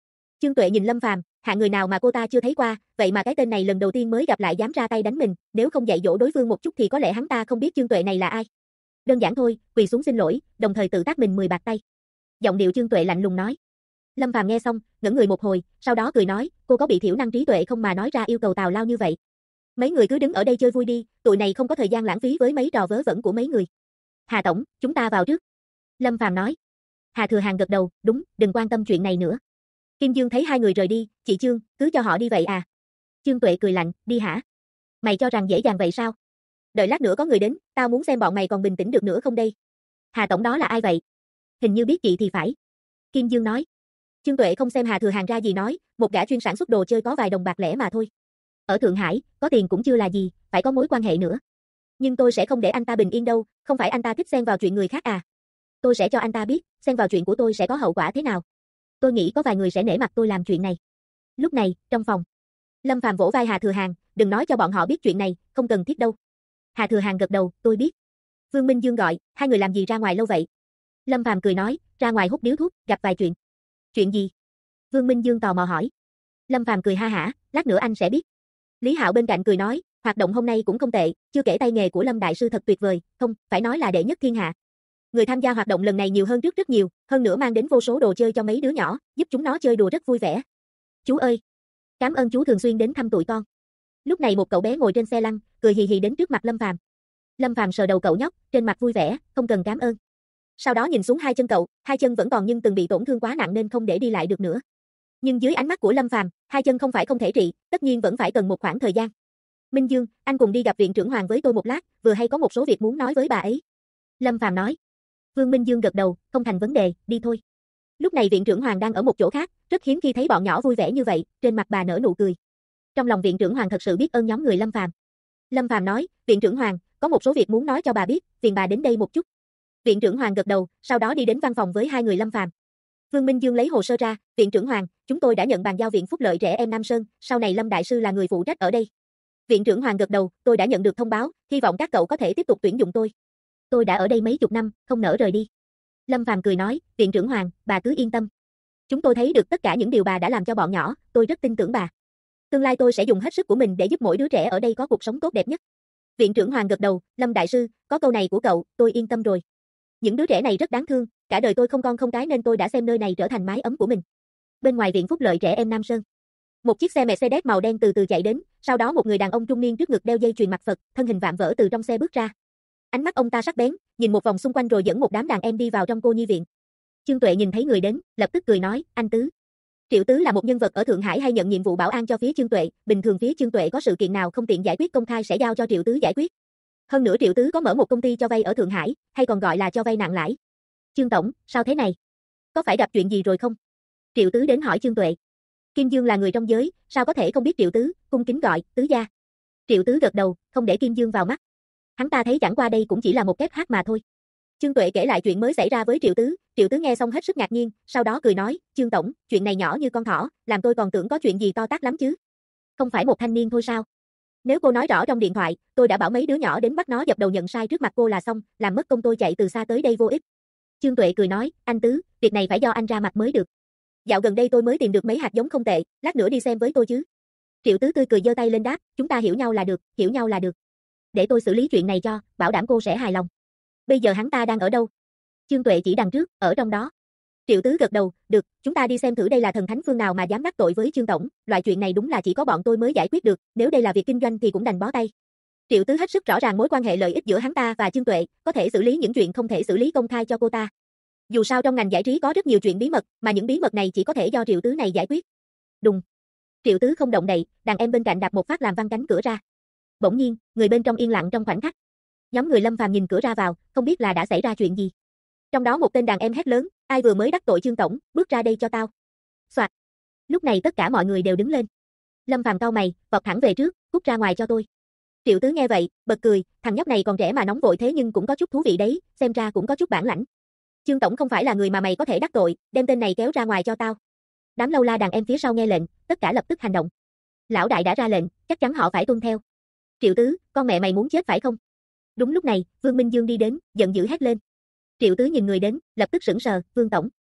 Trương Tuệ nhìn Lâm Phàm, hạng người nào mà cô ta chưa thấy qua, vậy mà cái tên này lần đầu tiên mới gặp lại dám ra tay đánh mình, nếu không dạy dỗ đối phương một chút thì có lẽ hắn ta không biết Trương Tuệ này là ai. Đơn giản thôi, quỳ xuống xin lỗi, đồng thời tự tác mình 10 bạt tay. Giọng điệu Trương Tuệ lạnh lùng nói. Lâm Phàm nghe xong, ngẩn người một hồi, sau đó cười nói, cô có bị thiểu năng trí tuệ không mà nói ra yêu cầu tào lao như vậy. Mấy người cứ đứng ở đây chơi vui đi, tụi này không có thời gian lãng phí với mấy trò vớ vẩn của mấy người. Hà tổng, chúng ta vào trước. Lâm Phàm nói. Hà Thừa Hàng gật đầu, đúng, đừng quan tâm chuyện này nữa. Kim Dương thấy hai người rời đi, chị Trương, cứ cho họ đi vậy à. Trương Tuệ cười lạnh, đi hả? Mày cho rằng dễ dàng vậy sao? Đợi lát nữa có người đến, tao muốn xem bọn mày còn bình tĩnh được nữa không đây. Hà tổng đó là ai vậy? Hình như biết chị thì phải. Kim Dương nói. Trương Tuệ không xem Hà Thừa Hàng ra gì nói, một gã chuyên sản xuất đồ chơi có vài đồng bạc lẻ mà thôi. Ở Thượng Hải, có tiền cũng chưa là gì, phải có mối quan hệ nữa. Nhưng tôi sẽ không để anh ta bình yên đâu, không phải anh ta thích xen vào chuyện người khác à. Tôi sẽ cho anh ta biết, xen vào chuyện của tôi sẽ có hậu quả thế nào. Tôi nghĩ có vài người sẽ nể mặt tôi làm chuyện này. Lúc này, trong phòng, Lâm Phàm vỗ vai Hà Thừa Hàng, đừng nói cho bọn họ biết chuyện này, không cần thiết đâu. Hà Thừa Hàng gật đầu, tôi biết. Vương Minh Dương gọi, hai người làm gì ra ngoài lâu vậy? Lâm Phàm cười nói, ra ngoài hút điếu thuốc, gặp vài chuyện. Chuyện gì? Vương Minh Dương tò mò hỏi. Lâm Phàm cười ha hả, lát nữa anh sẽ biết. Lý Hạo bên cạnh cười nói, hoạt động hôm nay cũng không tệ, chưa kể tay nghề của Lâm đại sư thật tuyệt vời, không, phải nói là đệ nhất thiên hạ. Người tham gia hoạt động lần này nhiều hơn trước rất nhiều, hơn nữa mang đến vô số đồ chơi cho mấy đứa nhỏ, giúp chúng nó chơi đùa rất vui vẻ. Chú ơi, cảm ơn chú thường xuyên đến thăm tụi con. Lúc này một cậu bé ngồi trên xe lăn, cười hì hì đến trước mặt Lâm Phàm. Lâm Phàm sờ đầu cậu nhóc, trên mặt vui vẻ, không cần cảm ơn. Sau đó nhìn xuống hai chân cậu, hai chân vẫn còn nhưng từng bị tổn thương quá nặng nên không để đi lại được nữa. Nhưng dưới ánh mắt của Lâm Phàm, hai chân không phải không thể trị, tất nhiên vẫn phải cần một khoảng thời gian. Minh Dương, anh cùng đi gặp viện trưởng Hoàng với tôi một lát, vừa hay có một số việc muốn nói với bà ấy. Lâm Phàm nói. Vương Minh Dương gật đầu, không thành vấn đề, đi thôi. Lúc này viện trưởng Hoàng đang ở một chỗ khác, rất hiếm khi thấy bọn nhỏ vui vẻ như vậy, trên mặt bà nở nụ cười. Trong lòng viện trưởng Hoàng thật sự biết ơn nhóm người Lâm Phàm. Lâm Phàm nói, viện trưởng Hoàng, có một số việc muốn nói cho bà biết, phiền bà đến đây một chút. Viện trưởng Hoàng gật đầu, sau đó đi đến văn phòng với hai người Lâm Phàm. Vương Minh Dương lấy hồ sơ ra, viện trưởng Hoàng, chúng tôi đã nhận bàn giao viện phúc lợi trẻ em Nam Sơn, sau này Lâm đại sư là người phụ trách ở đây. Viện trưởng Hoàng gật đầu, tôi đã nhận được thông báo, hy vọng các cậu có thể tiếp tục tuyển dụng tôi. Tôi đã ở đây mấy chục năm, không nỡ rời đi. Lâm Phàm cười nói, viện trưởng Hoàng, bà cứ yên tâm. Chúng tôi thấy được tất cả những điều bà đã làm cho bọn nhỏ, tôi rất tin tưởng bà. Tương lai tôi sẽ dùng hết sức của mình để giúp mỗi đứa trẻ ở đây có cuộc sống tốt đẹp nhất. Viện trưởng Hoàng gật đầu, Lâm đại sư, có câu này của cậu, tôi yên tâm rồi. Những đứa trẻ này rất đáng thương, cả đời tôi không con không cái nên tôi đã xem nơi này trở thành mái ấm của mình. Bên ngoài viện phúc lợi trẻ em Nam Sơn, một chiếc xe Mercedes màu đen từ từ chạy đến, sau đó một người đàn ông trung niên trước ngực đeo dây chuyền mặt Phật, thân hình vạm vỡ từ trong xe bước ra. Ánh mắt ông ta sắc bén, nhìn một vòng xung quanh rồi dẫn một đám đàn em đi vào trong cô nhi viện. Trương Tuệ nhìn thấy người đến, lập tức cười nói, anh Tứ. Triệu Tứ là một nhân vật ở Thượng Hải hay nhận nhiệm vụ bảo an cho phía Trương Tuệ, bình thường phía Trương Tuệ có sự kiện nào không tiện giải quyết công khai sẽ giao cho Triệu Tứ giải quyết. Hơn nữa Triệu Tứ có mở một công ty cho vay ở Thượng Hải, hay còn gọi là cho vay nặng lãi. Trương tổng, sao thế này? Có phải gặp chuyện gì rồi không? Triệu Tứ đến hỏi Trương Tuệ. Kim Dương là người trong giới, sao có thể không biết Triệu Tứ, cung kính gọi, Tứ gia. Triệu Tứ gật đầu, không để Kim Dương vào mắt. Hắn ta thấy chẳng qua đây cũng chỉ là một kép hát mà thôi. Trương Tuệ kể lại chuyện mới xảy ra với Triệu Tứ nghe xong hết sức ngạc nhiên, sau đó cười nói, Trương tổng, chuyện này nhỏ như con thỏ, làm tôi còn tưởng có chuyện gì to tát lắm chứ. Không phải một thanh niên thôi sao? Nếu cô nói rõ trong điện thoại, tôi đã bảo mấy đứa nhỏ đến bắt nó dập đầu nhận sai trước mặt cô là xong, làm mất công tôi chạy từ xa tới đây vô ích. Trương Tuệ cười nói, anh Tứ, việc này phải do anh ra mặt mới được. Dạo gần đây tôi mới tìm được mấy hạt giống không tệ, lát nữa đi xem với tôi chứ. Triệu Tứ tươi cười giơ tay lên đáp, chúng ta hiểu nhau là được, hiểu nhau là được. Để tôi xử lý chuyện này cho, bảo đảm cô sẽ hài lòng. Bây giờ hắn ta đang ở đâu? Trương Tuệ chỉ đằng trước, ở trong đó. Triệu Tứ gật đầu, được, chúng ta đi xem thử đây là thần thánh phương nào mà dám đắc tội với Trương tổng, loại chuyện này đúng là chỉ có bọn tôi mới giải quyết được, nếu đây là việc kinh doanh thì cũng đành bó tay. Triệu Tứ hết sức rõ ràng mối quan hệ lợi ích giữa hắn ta và Trương Tuệ, có thể xử lý những chuyện không thể xử lý công khai cho cô ta. Dù sao trong ngành giải trí có rất nhiều chuyện bí mật, mà những bí mật này chỉ có thể do Triệu Tứ này giải quyết. Đùng. Triệu Tứ không động đậy, đàn em bên cạnh đạp một phát làm văng cánh cửa ra. Bỗng nhiên, người bên trong yên lặng trong khoảnh khắc. Nhóm người Lâm Phàm nhìn cửa ra vào, không biết là đã xảy ra chuyện gì. Trong đó một tên đàn em hét lớn, ai vừa mới đắc tội Trương tổng, bước ra đây cho tao. Soạt. Lúc này tất cả mọi người đều đứng lên. Lâm Phàm cau mày, vọt thẳng về trước, cút ra ngoài cho tôi. Triệu Tứ nghe vậy, bật cười, thằng nhóc này còn trẻ mà nóng vội thế nhưng cũng có chút thú vị đấy, xem ra cũng có chút bản lãnh. Trương tổng không phải là người mà mày có thể đắc tội, đem tên này kéo ra ngoài cho tao. Đám lâu la đàn em phía sau nghe lệnh, tất cả lập tức hành động. Lão đại đã ra lệnh, chắc chắn họ phải tuân theo. Triệu Tứ, con mẹ mày muốn chết phải không? Đúng lúc này, Vương Minh Dương đi đến, giận dữ hét lên. Triệu Tứ nhìn người đến, lập tức sững sờ, Vương tổng.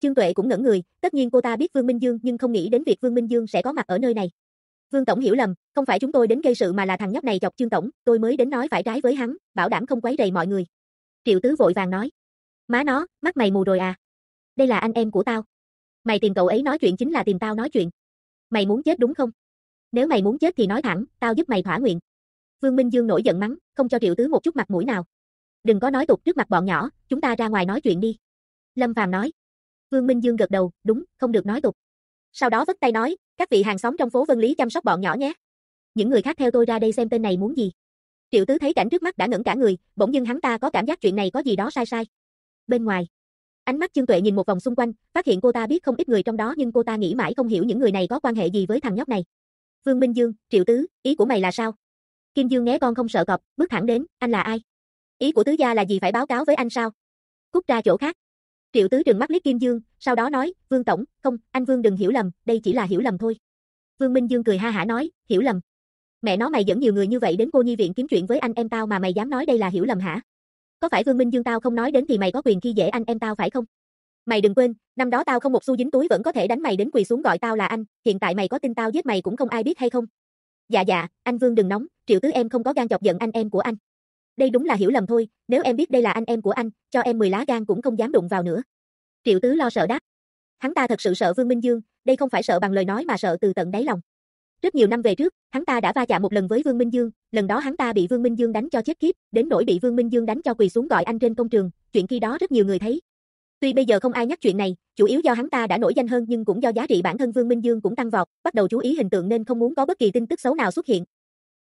Trương Tuệ cũng ngẩn người, tất nhiên cô ta biết Vương Minh Dương nhưng không nghĩ đến việc Vương Minh Dương sẽ có mặt ở nơi này. Vương tổng hiểu lầm, không phải chúng tôi đến gây sự mà là thằng nhóc này chọc Trương tổng, tôi mới đến nói phải trái với hắn, bảo đảm không quấy rầy mọi người. Triệu Tứ vội vàng nói. Má nó, mắt mày mù rồi à? Đây là anh em của tao. Mày tìm cậu ấy nói chuyện chính là tìm tao nói chuyện. Mày muốn chết đúng không? Nếu mày muốn chết thì nói thẳng, tao giúp mày thỏa nguyện. Vương Minh Dương nổi giận mắng, không cho Triệu Tứ một chút mặt mũi nào. Đừng có nói tục trước mặt bọn nhỏ, chúng ta ra ngoài nói chuyện đi. Lâm Phàm nói. Vương Minh Dương gật đầu, đúng, không được nói tục. Sau đó vất tay nói, các vị hàng xóm trong phố Vân Lý chăm sóc bọn nhỏ nhé. Những người khác theo tôi ra đây xem tên này muốn gì. Triệu Tứ thấy cảnh trước mắt đã ngẩn cả người, bỗng dưng hắn ta có cảm giác chuyện này có gì đó sai sai. Bên ngoài, ánh mắt Trương Tuệ nhìn một vòng xung quanh, phát hiện cô ta biết không ít người trong đó nhưng cô ta nghĩ mãi không hiểu những người này có quan hệ gì với thằng nhóc này. Vương Minh Dương, Triệu Tứ, ý của mày là sao? Kim Dương nghe con không sợ cọp, bước thẳng đến, anh là ai? Ý của tứ gia là gì phải báo cáo với anh sao? Cút ra chỗ khác. Triệu Tứ trừng mắt liếc Kim Dương, sau đó nói, Vương tổng, không, anh Vương đừng hiểu lầm, đây chỉ là hiểu lầm thôi. Vương Minh Dương cười ha hả nói, hiểu lầm. Mẹ nó mày dẫn nhiều người như vậy đến cô nhi viện kiếm chuyện với anh em tao mà mày dám nói đây là hiểu lầm hả? Có phải Vương Minh Dương tao không nói đến thì mày có quyền khi dễ anh em tao phải không? Mày đừng quên, năm đó tao không một xu dính túi vẫn có thể đánh mày đến quỳ xuống gọi tao là anh, hiện tại mày có tin tao giết mày cũng không ai biết hay không? Dạ, anh Vương đừng nóng, Triệu Tứ em không có gan chọc giận anh em của anh. Đây đúng là hiểu lầm thôi, nếu em biết đây là anh em của anh, cho em 10 lá gan cũng không dám đụng vào nữa. Triệu Tứ lo sợ đáp. Hắn ta thật sự sợ Vương Minh Dương, đây không phải sợ bằng lời nói mà sợ từ tận đáy lòng. Rất nhiều năm về trước, hắn ta đã va chạm một lần với Vương Minh Dương, lần đó hắn ta bị Vương Minh Dương đánh cho chết khiếp, đến nỗi bị Vương Minh Dương đánh cho quỳ xuống gọi anh trên công trường, chuyện khi đó rất nhiều người thấy. Tuy bây giờ không ai nhắc chuyện này, chủ yếu do hắn ta đã nổi danh hơn nhưng cũng do giá trị bản thân Vương Minh Dương cũng tăng vọt, bắt đầu chú ý hình tượng nên không muốn có bất kỳ tin tức xấu nào xuất hiện.